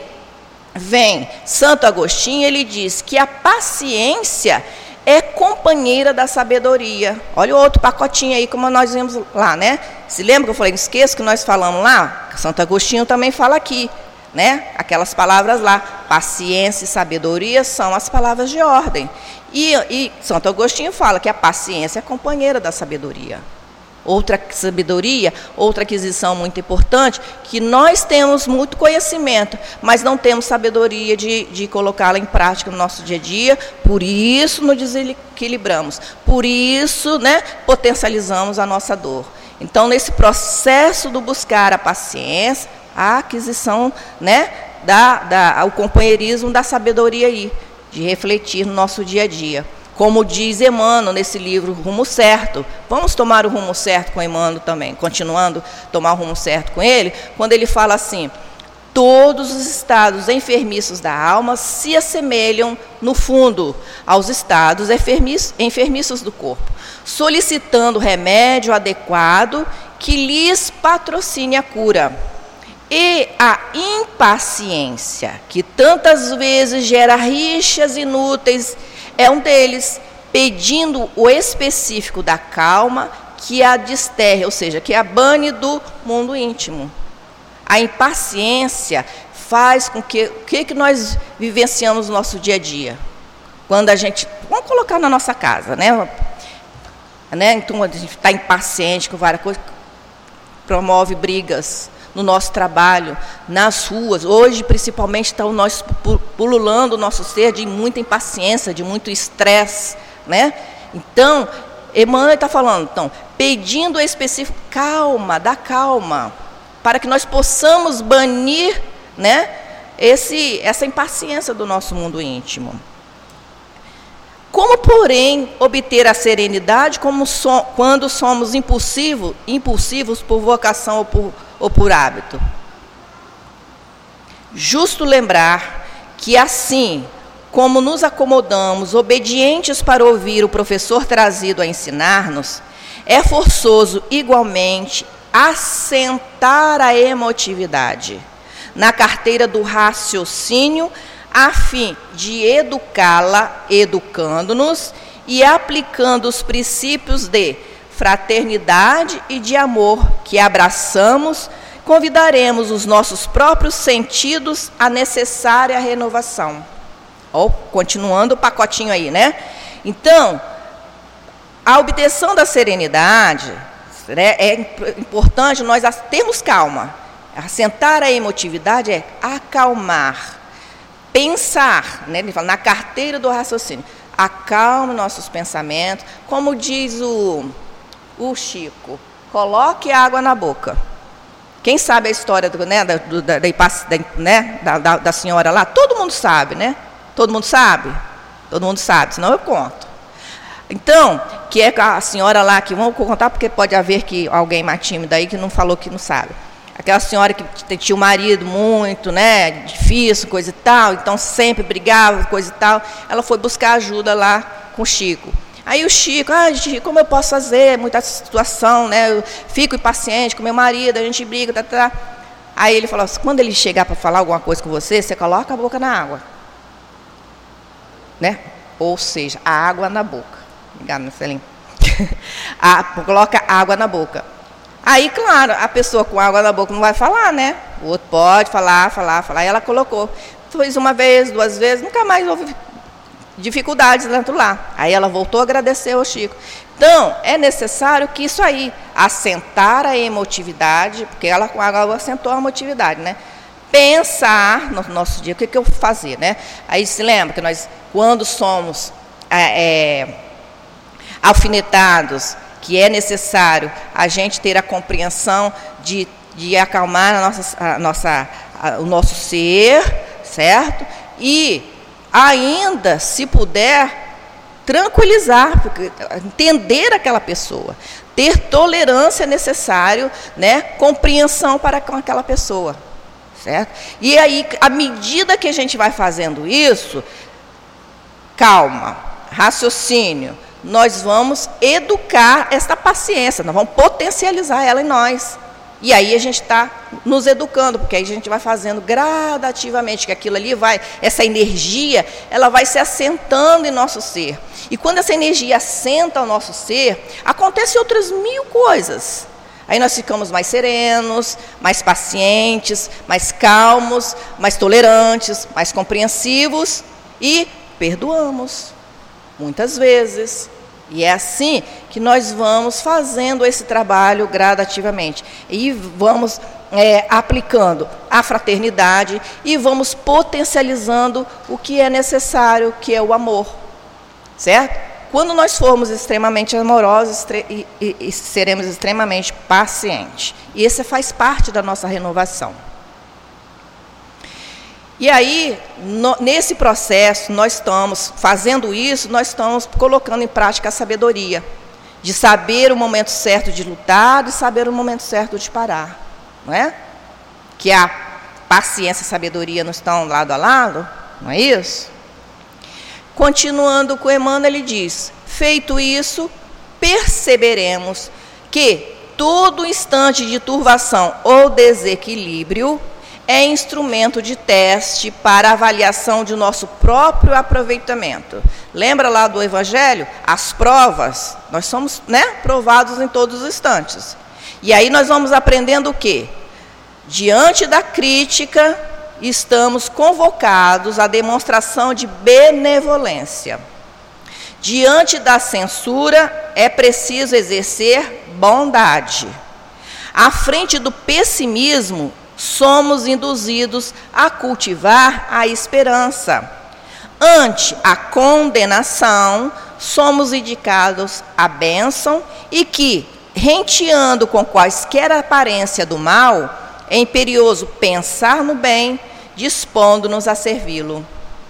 Speaker 5: vem Santo Agostinho, ele diz que a paciência é companheira da sabedoria. Olha o outro pacotinho aí, como nós vimos lá, né? Se lembra que eu falei, não esqueça que nós falamos lá? Santo Agostinho também fala aqui, né? Aquelas palavras lá, paciência e sabedoria são as palavras de ordem. E, e Santo Agostinho fala que a paciência é companheira da sabedoria. Outra sabedoria, outra aquisição muito importante, que nós temos muito conhecimento, mas não temos sabedoria de, de colocá-la em prática no nosso dia a dia, por isso nos desequilibramos, por isso, né, potencializamos a nossa dor. Então, nesse processo do buscar a paciência, a aquisição, né, da, da, o companheirismo da sabedoria aí, de refletir no nosso dia a dia. Como diz Emmanuel nesse livro Rumo Certo, vamos tomar o rumo certo com Emmanuel também, continuando tomar o rumo certo com ele, quando ele fala assim, todos os estados enfermiços da alma se assemelham, no fundo, aos estados enfermiços do corpo, solicitando remédio adequado que lhes patrocine a cura. E a impaciência, que tantas vezes gera rixas inúteis, é um deles, pedindo o específico da calma que a desterre, ou seja, que a bane do mundo íntimo. A impaciência faz com que, o que, que nós vivenciamos no nosso dia a dia? Quando a gente, vamos colocar na nossa casa, né? né? Então, a gente está impaciente com várias coisas, promove brigas no nosso trabalho, nas ruas. Hoje, principalmente, está o nosso, pululando o nosso ser de muita impaciência, de muito estresse, né? Então, Emmanuel está falando, então, pedindo específico, calma, dá calma, para que nós possamos banir, né, esse, essa impaciência do nosso mundo íntimo. Como, porém, obter a serenidade como so, quando somos impulsivo, impulsivos por vocação ou por, ou por hábito? Justo lembrar que, assim como nos acomodamos, obedientes para ouvir o professor trazido a ensinar-nos, é forçoso, igualmente, assentar a emotividade na carteira do raciocínio, a fim de educá-la, educando-nos e aplicando os princípios de fraternidade e de amor que abraçamos, convidaremos os nossos próprios sentidos à necessária renovação. Oh, continuando o pacotinho aí, né? Então, a obtenção da serenidade, né, é importante nós termos calma. Assentar a emotividade é acalmar. Pensar, né, ele fala, na carteira do raciocínio, acalme nossos pensamentos, como diz o, o Chico, coloque água na boca. Quem sabe a história do, né, da, do, da, da, né, da, da, da senhora lá? Todo mundo sabe, né? Todo mundo sabe? Todo mundo sabe, senão eu conto. Então, que é a senhora lá, que vamos contar porque pode haver que alguém mais tímido aí que não falou que não sabe. Aquela senhora que tinha um marido muito, né, difícil, coisa e tal, então sempre brigava, coisa e tal. Ela foi buscar ajuda lá com o Chico. Aí o Chico, ah, Chico, como eu posso fazer? Muita situação, né? Eu fico impaciente com meu marido, a gente briga, tá, tá. Aí ele falou assim, quando ele chegar para falar alguma coisa com você, você coloca a boca na água. Né? Ou seja, a água na boca. Obrigada, Marcelinho. a, coloca água na boca. Aí, claro, a pessoa com água na boca não vai falar, né? O outro pode falar, falar, falar. Aí ela colocou. Fez uma vez, duas vezes, nunca mais houve dificuldades dentro lá. Aí ela voltou a agradecer ao Chico. Então, é necessário que isso aí, assentar a emotividade, porque ela com água assentou a emotividade, né? Pensar no nosso dia, o que, que eu vou fazer, né? Aí se lembra que nós, quando somos é, é, alfinetados, que é necessário a gente ter a compreensão de, de acalmar a nossa, a nossa, a, o nosso ser, certo? E ainda, se puder, tranquilizar, porque, entender aquela pessoa, ter tolerância é necessário, né? Compreensão para com aquela pessoa, certo? E aí, à medida que a gente vai fazendo isso, calma, raciocínio, nós vamos educar esta paciência, nós vamos potencializar ela em nós. E aí a gente está nos educando, porque aí a gente vai fazendo gradativamente, que aquilo ali vai, essa energia, ela vai se assentando em nosso ser. E quando essa energia assenta ao nosso ser, acontecem outras mil coisas. Aí nós ficamos mais serenos, mais pacientes, mais calmos, mais tolerantes, mais compreensivos e perdoamos, muitas vezes. E é assim que nós vamos fazendo esse trabalho gradativamente. E vamos é, aplicando a fraternidade e vamos potencializando o que é necessário, que é o amor. Certo? Quando nós formos extremamente amorosos e, e, e seremos extremamente pacientes. E esse faz parte da nossa renovação. E aí, no, nesse processo, nós estamos fazendo isso, nós estamos colocando em prática a sabedoria, de saber o momento certo de lutar, de saber o momento certo de parar, não é? Que a paciência e a sabedoria não estão lado a lado, não é isso? Continuando com Emmanuel, ele diz, feito isso, perceberemos que todo instante de turvação ou desequilíbrio é instrumento de teste para avaliação de nosso próprio aproveitamento. Lembra lá do Evangelho? As provas, nós somos, né, provados em todos os instantes. E aí nós vamos aprendendo o quê? Diante da crítica, estamos convocados à demonstração de benevolência. Diante da censura, é preciso exercer bondade. À frente do pessimismo, somos induzidos a cultivar a esperança. Ante a condenação, somos indicados à bênção e que, renteando com quaisquer aparência do mal, é imperioso pensar no bem, dispondo-nos a servi-lo.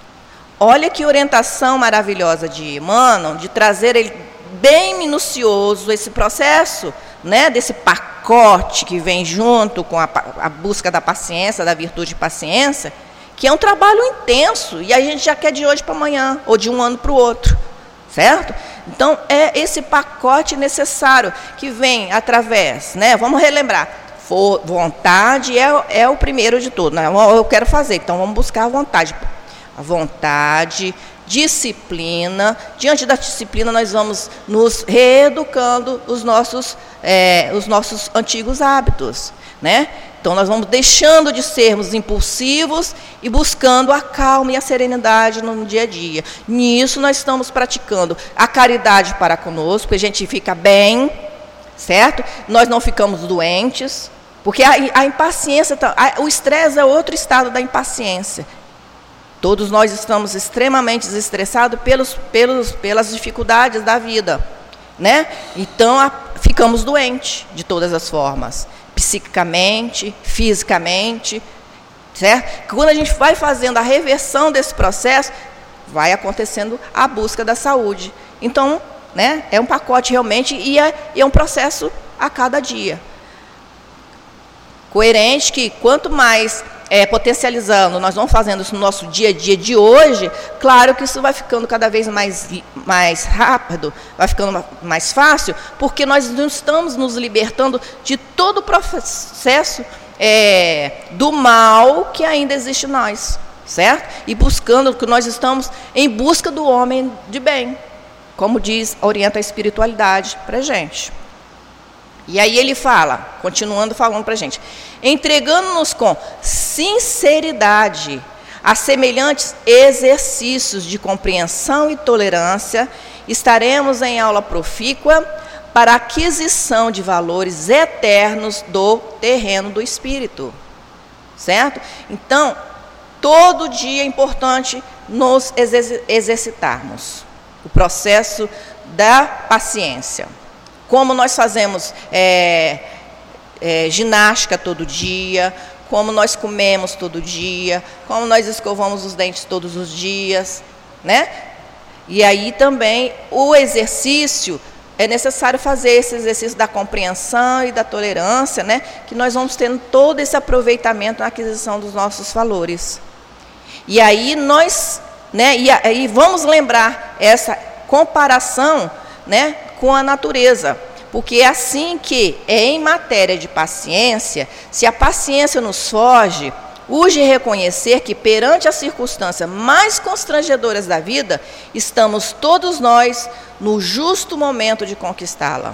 Speaker 5: Olha que orientação maravilhosa de Emmanuel, de trazer ele bem minucioso esse processo, né, desse pacote que vem junto com a, a busca da paciência, da virtude de paciência, que é um trabalho intenso, e a gente já quer de hoje para amanhã, ou de um ano para o outro, certo? Então, é esse pacote necessário que vem através, né, vamos relembrar, for, vontade é, é o primeiro de tudo, né, eu quero fazer, então vamos buscar a vontade, a vontade, disciplina. Diante da disciplina, nós vamos nos reeducando os nossos, é, os nossos antigos hábitos, né? Então, nós vamos deixando de sermos impulsivos e buscando a calma e a serenidade no dia a dia. Nisso, nós estamos praticando a caridade para conosco, a gente fica bem, certo? Nós não ficamos doentes, porque a, a impaciência, a, o estresse é outro estado da impaciência. Todos nós estamos extremamente estressados pelos, pelos, pelas dificuldades da vida, né? Então, a, ficamos doentes de todas as formas, psiquicamente, fisicamente, certo? Quando a gente vai fazendo a reversão desse processo, vai acontecendo a busca da saúde. Então, né, é um pacote realmente e é, e é um processo a cada dia. Coerente que quanto mais é, potencializando, nós vamos fazendo isso no nosso dia a dia de hoje, claro que isso vai ficando cada vez mais, mais rápido, vai ficando mais fácil, porque nós não estamos nos libertando de todo o processo é, do mal que ainda existe em nós, certo? E buscando, que nós estamos em busca do homem de bem, como diz, orienta a espiritualidade para a gente. E aí ele fala, continuando falando para a gente, entregando-nos com sinceridade a semelhantes exercícios de compreensão e tolerância, estaremos em aula profícua para a aquisição de valores eternos do terreno do espírito, certo? Então, todo dia é importante nos exercitarmos o processo da paciência. Como nós fazemos é, é, ginástica todo dia, como nós comemos todo dia, como nós escovamos os dentes todos os dias, né? E aí também o exercício, é necessário fazer esse exercício da compreensão e da tolerância, né? Que nós vamos tendo todo esse aproveitamento na aquisição dos nossos valores. E aí nós, né? E aí vamos lembrar essa comparação, né? Com a natureza, porque é assim que, é em matéria de paciência, se a paciência nos foge, urge reconhecer que, perante as circunstâncias mais constrangedoras da vida, estamos todos nós no justo momento de conquistá-la.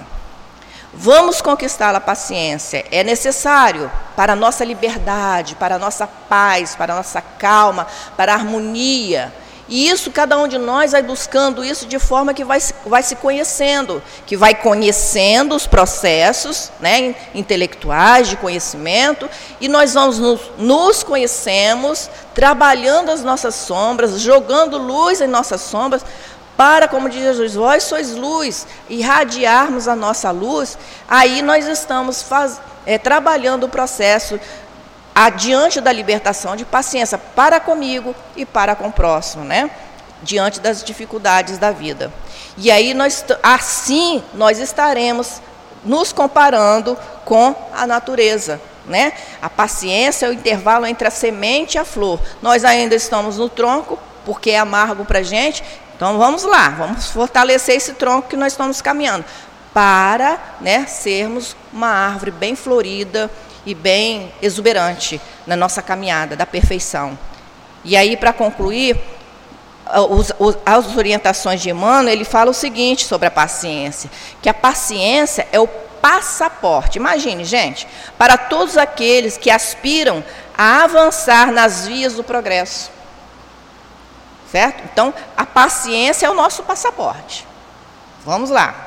Speaker 5: Vamos conquistar a paciência, é necessário para a nossa liberdade, para a nossa paz, para a nossa calma, para a harmonia. E isso, cada um de nós vai buscando isso de forma que vai, vai se conhecendo, que vai conhecendo os processos, né, intelectuais de conhecimento, e nós vamos nos, nos conhecemos, trabalhando as nossas sombras, jogando luz em nossas sombras, para, como diz Jesus, vós sois luz, irradiarmos a nossa luz, aí nós estamos faz, é, trabalhando o processo adiante da libertação de paciência para comigo e para com o próximo, né? Diante das dificuldades da vida. E aí, nós, assim, nós estaremos nos comparando com a natureza, né? A paciência é o intervalo entre a semente e a flor. Nós ainda estamos no tronco, porque é amargo para a gente, então vamos lá, vamos fortalecer esse tronco que nós estamos caminhando, para, né, sermos uma árvore bem florida, e bem exuberante na nossa caminhada da perfeição. E aí, para concluir, os, os, as orientações de Emmanuel, ele fala o seguinte sobre a paciência, que a paciência é o passaporte, imagine, gente, para todos aqueles que aspiram a avançar nas vias do progresso. Certo? Então, a paciência é o nosso passaporte. Vamos lá.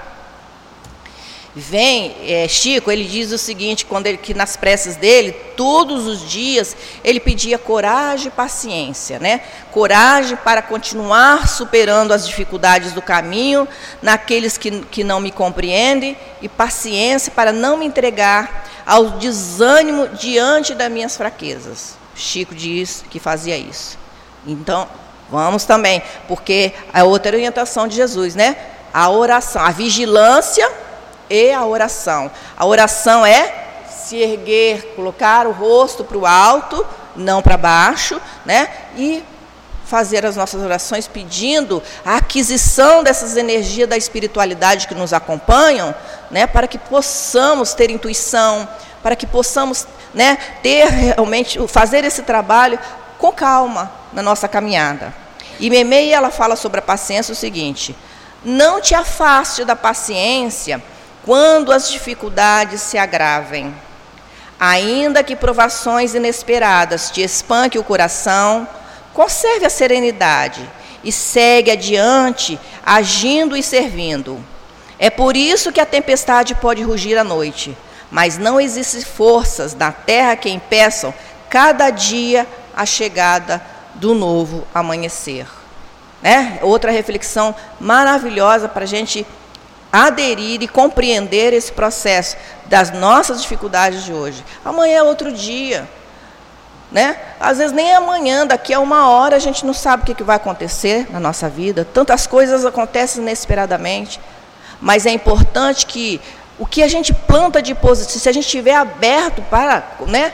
Speaker 5: Vem, é, Chico, ele diz o seguinte, quando ele, que nas preces dele, todos os dias, ele pedia coragem e paciência, né? Coragem para continuar superando as dificuldades do caminho, naqueles que, que não me compreendem, e paciência para não me entregar ao desânimo diante das minhas fraquezas. Chico diz que fazia isso. Então, vamos também, porque a outra orientação de Jesus, né? A oração, a vigilância e a oração. A oração é se erguer, colocar o rosto para o alto, não para baixo, né? E fazer as nossas orações pedindo a aquisição dessas energias da espiritualidade que nos acompanham, né? Para que possamos ter intuição, para que possamos, né, ter realmente, fazer esse trabalho com calma na nossa caminhada. E Memei, ela fala sobre a paciência o seguinte: não te afaste da paciência quando as dificuldades se agravem. Ainda que provações inesperadas te espanquem o coração, conserve a serenidade e segue adiante, agindo e servindo. É por isso que a tempestade pode rugir à noite, mas não existem forças na terra que impeçam cada dia a chegada do novo amanhecer. Né? Outra reflexão maravilhosa para a gente aderir e compreender esse processo das nossas dificuldades de hoje. Amanhã é outro dia, né? Às vezes nem amanhã, daqui a uma hora a gente não sabe o que vai acontecer na nossa vida. Tantas coisas acontecem inesperadamente, mas é importante que o que a gente planta de positivo, se a gente estiver aberto para, né,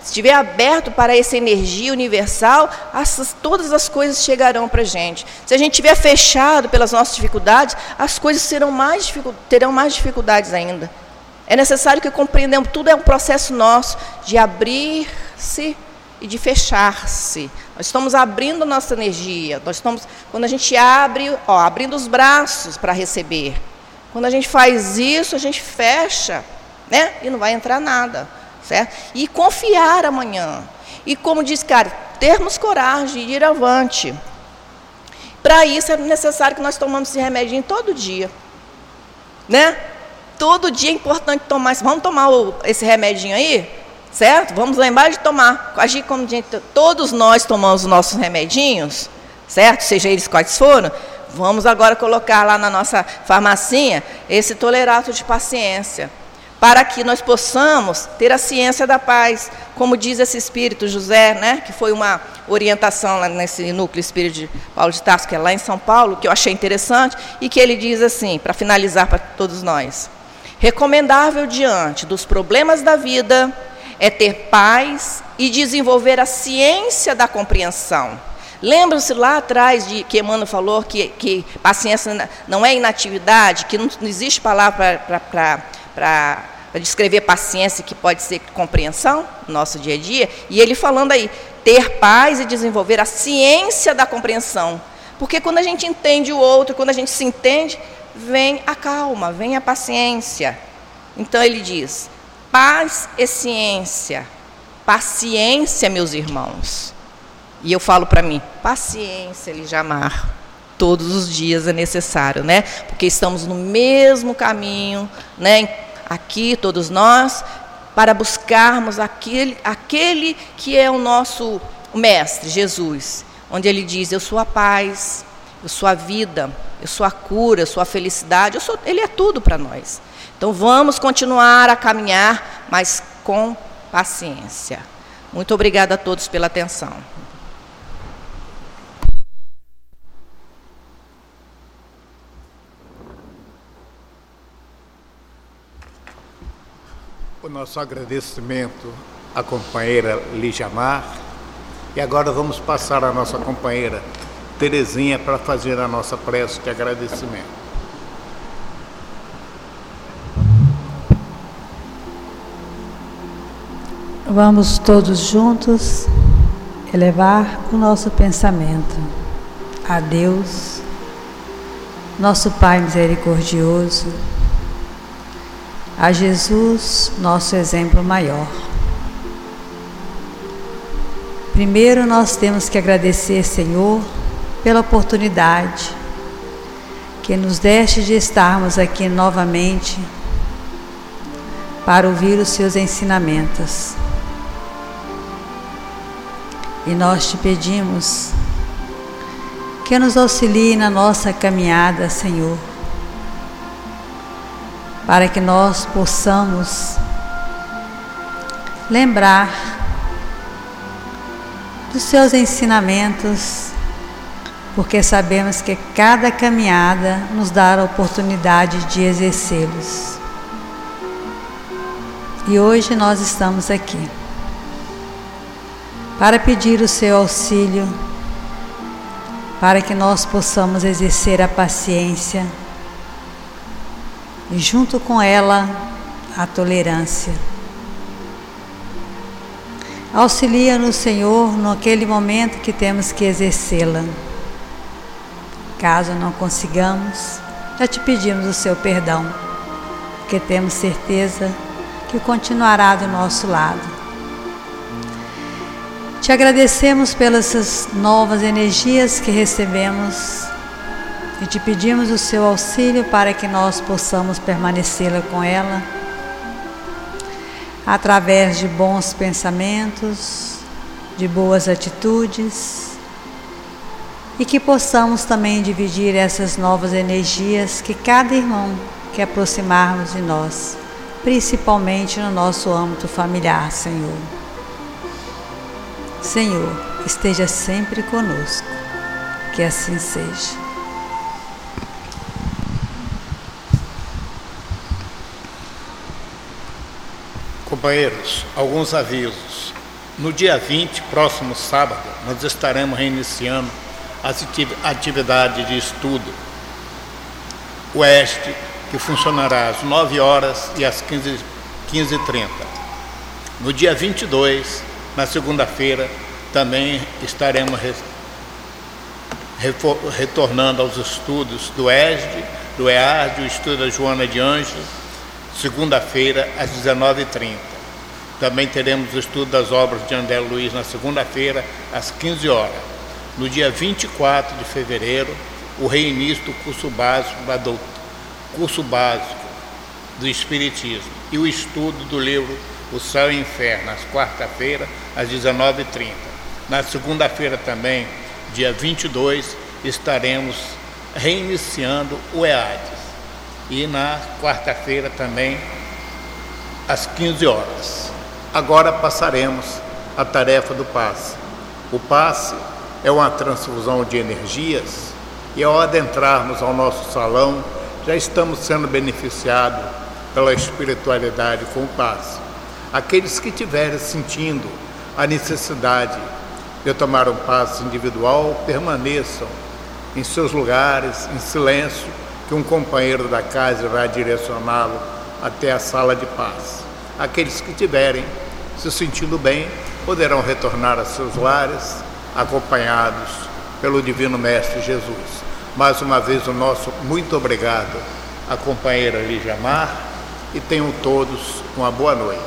Speaker 5: se estiver aberto para essa energia universal, essas, todas as coisas chegarão para a gente. Se a gente estiver fechado pelas nossas dificuldades, as coisas serão mais, terão mais dificuldades ainda. É necessário que compreendamos, tudo é um processo nosso de abrir-se e de fechar-se. Nós estamos abrindo nossa energia, nós estamos, quando a gente abre, ó, abrindo os braços para receber. Quando a gente faz isso, a gente fecha, né? E não vai entrar nada, certo? E confiar amanhã. E como diz, cara, termos coragem de ir avante. Para isso é necessário que nós tomamos esse remedinho todo dia, né? Todo dia é importante tomar. Vamos tomar o, esse remedinho aí, certo? Vamos lembrar de tomar. Agir como gente, todos nós tomamos os nossos remedinhos, certo? Seja eles quais foram. Vamos agora colocar lá na nossa farmacinha esse tolerato de paciência, para que nós possamos ter a ciência da paz, como diz esse espírito José, né, que foi uma orientação lá nesse núcleo espírito de Paulo de Tarso, que é lá em São Paulo, que eu achei interessante, e que ele diz assim, para finalizar para todos nós: recomendável diante dos problemas da vida é ter paz e desenvolver a ciência da compreensão. Lembram-se lá atrás de que Emmanuel falou que, que paciência não é inatividade, que não, não existe palavra para descrever paciência que pode ser compreensão no nosso dia a dia? E ele falando aí, ter paz e desenvolver a ciência da compreensão. Porque quando a gente entende o outro, quando a gente se entende, vem a calma, vem a paciência. Então ele diz, paz e ciência. Paciência, meus irmãos. E eu falo para mim, paciência, Lijamar, todos os dias é necessário, né? Porque estamos no mesmo caminho, né? Aqui, todos nós, para buscarmos aquele, aquele que é o nosso mestre, Jesus, onde ele diz, eu sou a paz, eu sou a vida, eu sou a cura, eu sou a felicidade, eu sou, ele é tudo para nós. Então vamos continuar a caminhar, mas com paciência. Muito obrigada a todos pela atenção.
Speaker 3: O nosso agradecimento à companheira Lijamar. E agora vamos passar à nossa companheira Terezinha para fazer a nossa prece de agradecimento.
Speaker 4: Vamos todos juntos elevar o nosso pensamento a Deus, nosso Pai misericordioso, a Jesus, nosso exemplo maior. Primeiro nós temos que agradecer, Senhor, pela oportunidade que nos deste de estarmos aqui novamente para ouvir os seus ensinamentos. E nós te pedimos que nos auxilie na nossa caminhada, Senhor, para que nós possamos lembrar dos seus ensinamentos, porque sabemos que cada caminhada nos dá a oportunidade de exercê-los. E hoje nós estamos aqui para pedir o seu auxílio, para que nós possamos exercer a paciência e junto com ela a tolerância. Auxilia-nos, Senhor, naquele momento que temos que exercê-la. Caso não consigamos, já te pedimos o seu perdão, porque temos certeza que continuará do nosso lado. Te agradecemos pelas novas energias que recebemos e te pedimos o seu auxílio para que nós possamos permanecer com ela através de bons pensamentos, de boas atitudes, e que possamos também dividir essas novas energias que cada irmão quer aproximarmos de nós, principalmente no nosso âmbito familiar, Senhor. Senhor, esteja sempre conosco, que assim seja.
Speaker 3: Companheiros, alguns avisos. No dia vinte, próximo sábado, nós estaremos reiniciando as atividades de estudo Oeste, que funcionará às nove horas e às quinze e trinta. No dia vinte e dois, na segunda-feira, também estaremos re, refor, retornando aos estudos do E S D, do E A R D, o estudo da Joana de Ângeles, segunda-feira, às dezenove e trinta. Também teremos o estudo das obras de André Luiz na segunda-feira, às quinze horas. No dia vinte e quatro de fevereiro, o reinício do curso básico, da do, curso básico do Espiritismo e o estudo do livro O Céu e o Inferno, às quarta-feira, às dezenove e trinta. Na segunda-feira também, dia vinte e dois, estaremos reiniciando o E A D S. E na quarta-feira também, às quinze horas. Agora passaremos à tarefa do passe. O passe é uma transfusão de energias e ao adentrarmos ao nosso salão, já estamos sendo beneficiados pela espiritualidade com o passe. Aqueles que estiverem sentindo a necessidade de tomar um passe individual, permaneçam em seus lugares, em silêncio, que um companheiro da casa vai direcioná-lo até a sala de passe. Aqueles que estiverem se sentindo bem, poderão retornar a seus lares, acompanhados pelo Divino Mestre Jesus. Mais uma vez o nosso muito obrigado à companheira Lígia Mar e tenham todos uma boa noite.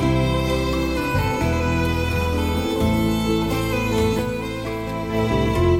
Speaker 2: Música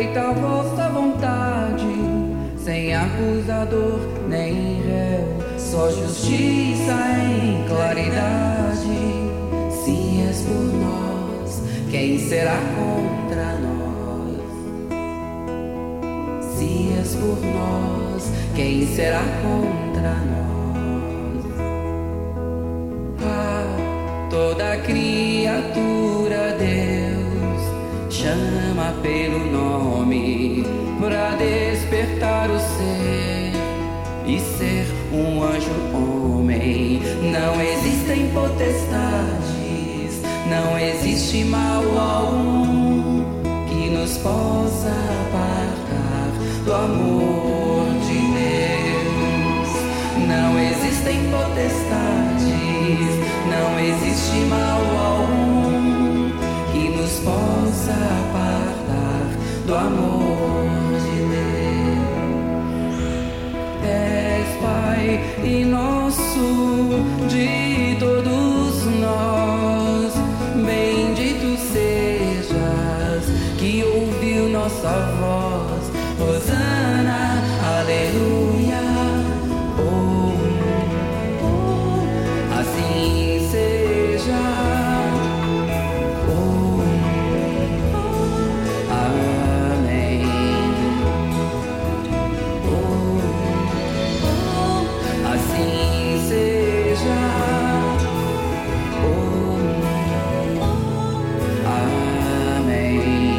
Speaker 1: feita a vossa vontade, sem acusador nem réu, só justiça em claridade. Se és por nós, quem será contra nós? Se és por nós, quem será contra nós? Ah, toda criatura Deus chama pelo nome pra despertar o ser e ser um anjo homem. Não existem potestades, não existe mal algum que nos possa apartar do amor de Deus. Não existem potestades, não existe mal algum que nos possa apartar do amor de Deus. És Pai e nosso de todos nós, bendito sejas que ouviu nossa voz. Hosana, aleluia. Oh, oh, assim seja. Oh, oh, amém. Oh, oh, assim seja. Oh, oh, amém.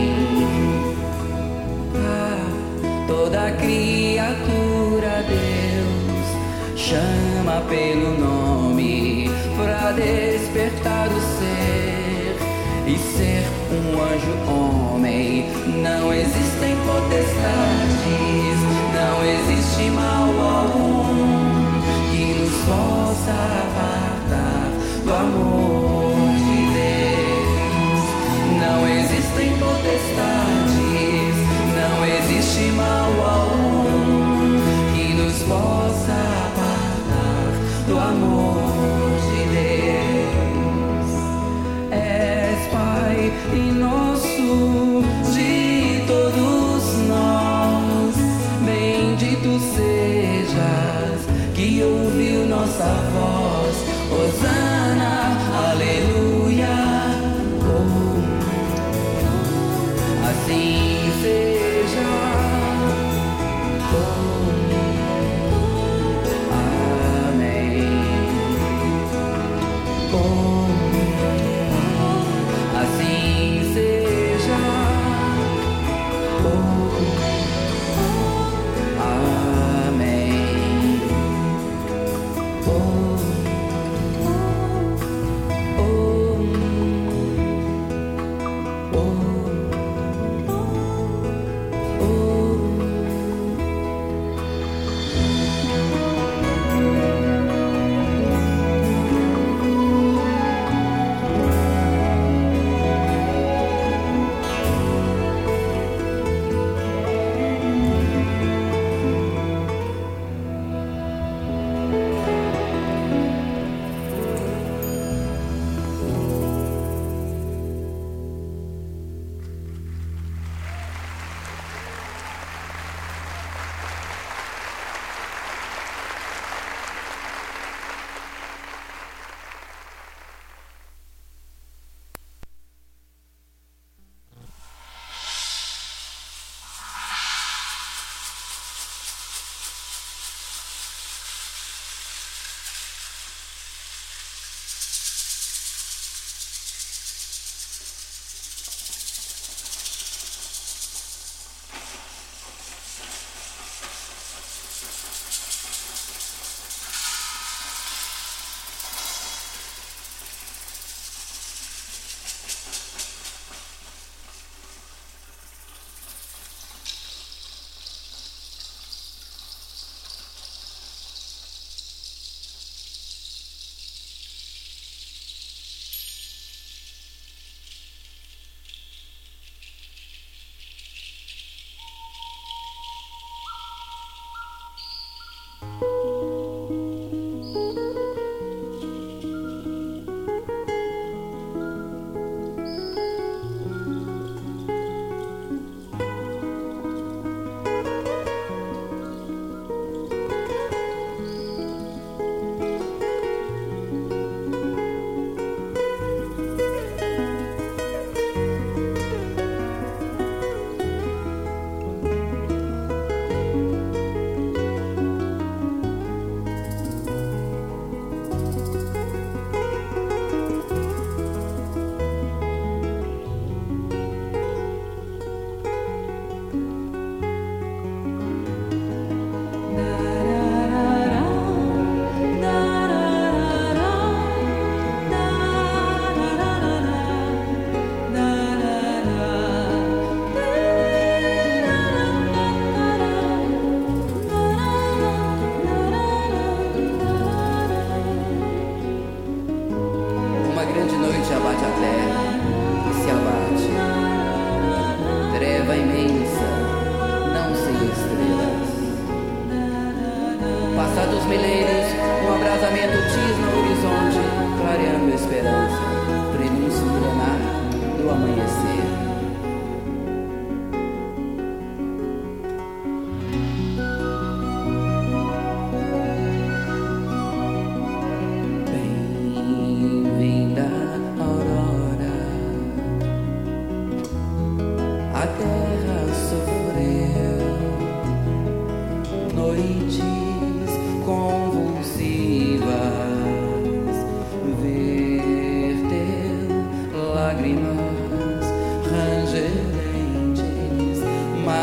Speaker 1: Ah, toda criatura Deus chama pelo nome pra despertar o ser e ser um anjo homem. Não existem potestades, não existe mal algum que nos possa apartar do amor de Deus. Não existem potestades, não existe mal algum que nos possa apartar do amor de Deus. És Pai e nosso de todos nós, bendito sejas que ouviu nossa voz. Hosana, aleluia. Oh, assim seja. Oh, amém. Oh, assim seja. Oh, amém. Oh,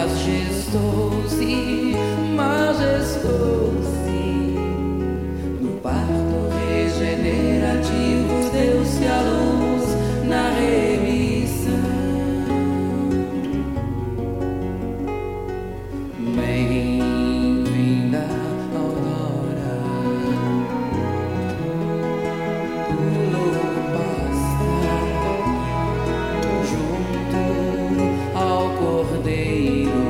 Speaker 1: majestoso-se, majestoso-se. No parto regenerativo deu-se a luz na remissão. Bem-vinda, aurora, do lobo pasta junto ao cordeiro.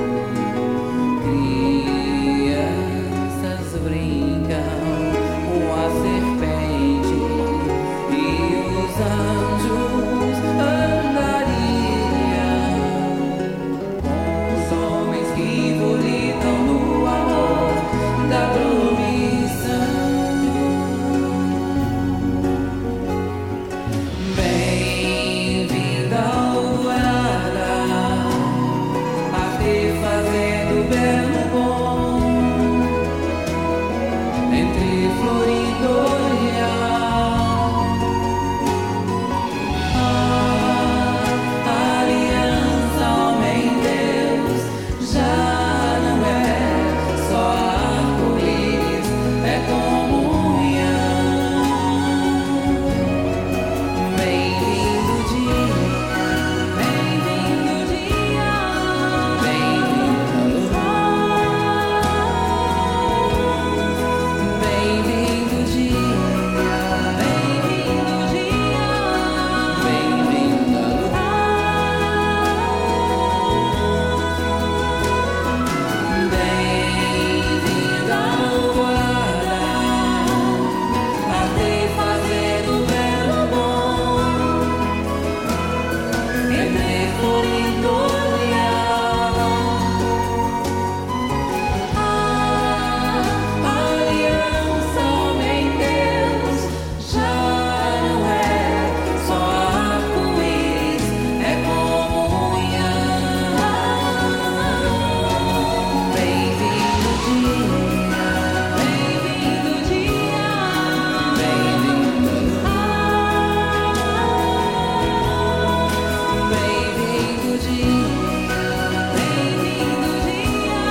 Speaker 1: Crianças brincam com a serpente e os anjos andariam com os homens que volitam no amor da promissão. Bem-vinda, alvorada, a te fazendo belo bom entre florido olhar. A aliança, homem-deus, já não é só arco-íris, é comunhão. Bem-vindo dia, bem-vindo dia, bem-vindo bem-vindo dia, bem-vindo dia, bem-vindo bem-vindo alvorada, a te fazer o belo bom entre florido olhar. A aliança, homem-deus, já não é só arco-íris, é comunhão. Bem-vindo dia, bem-vindo dia, bem-vindo bem-vindo dia, bem-vindo dia,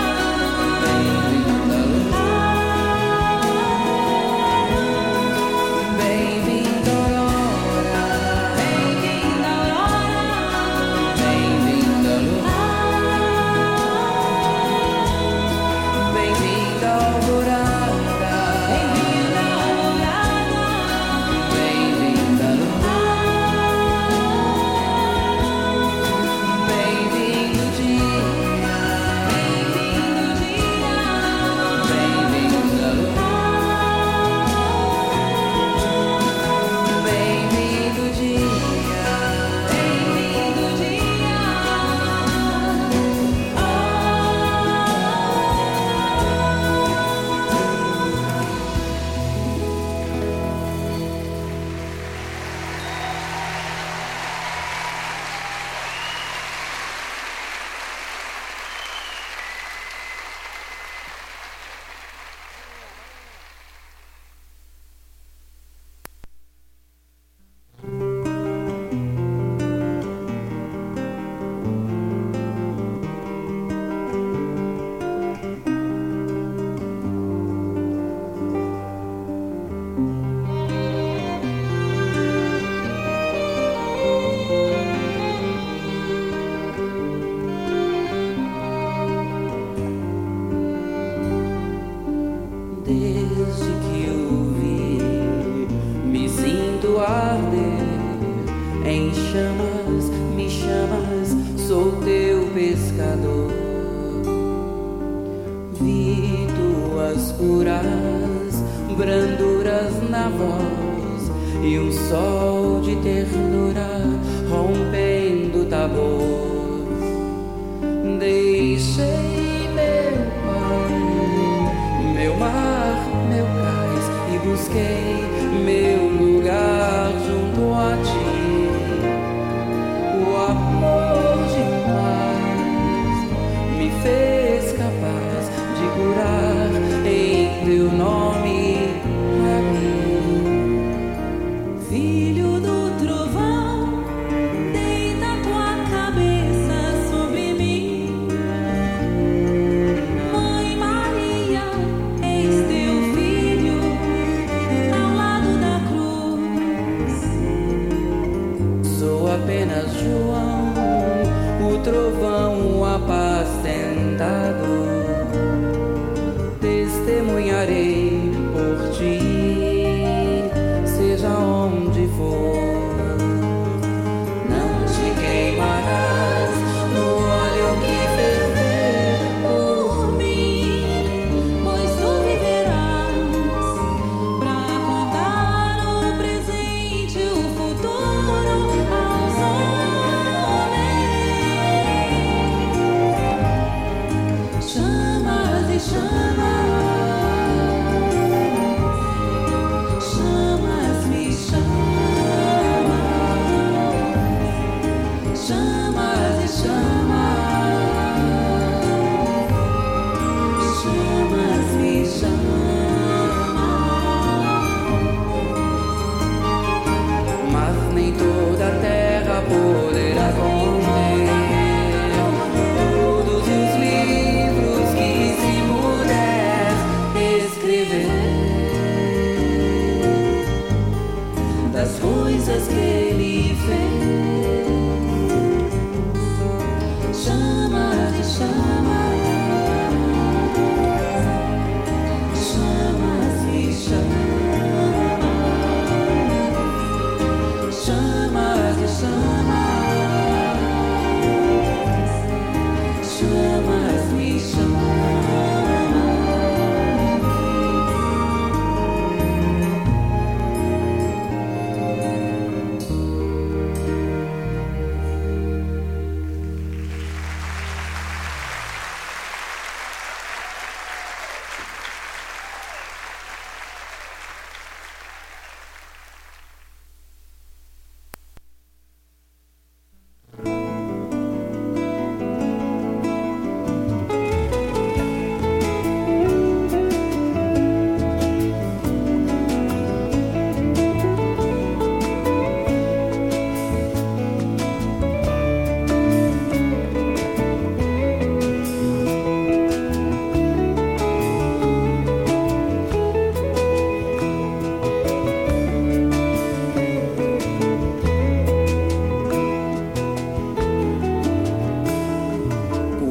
Speaker 1: bem-vindo bem-vindo aurora, bem-vinda aurora, bem-vinda bem-vinda alvorada, bem-vinda alvorada, bem-vinda bem-vindo dia, bem-vindo dia, bem-vinda bem-vindo dia, bem-vindo dia. Desde que eu vi, me sinto arder em chamas, me chamas, sou teu pescador. Vi tuas puras branduras na voz e um sol de ternura rompendo o tabor. Deixei meu pai, meu mar, meu cais e busquei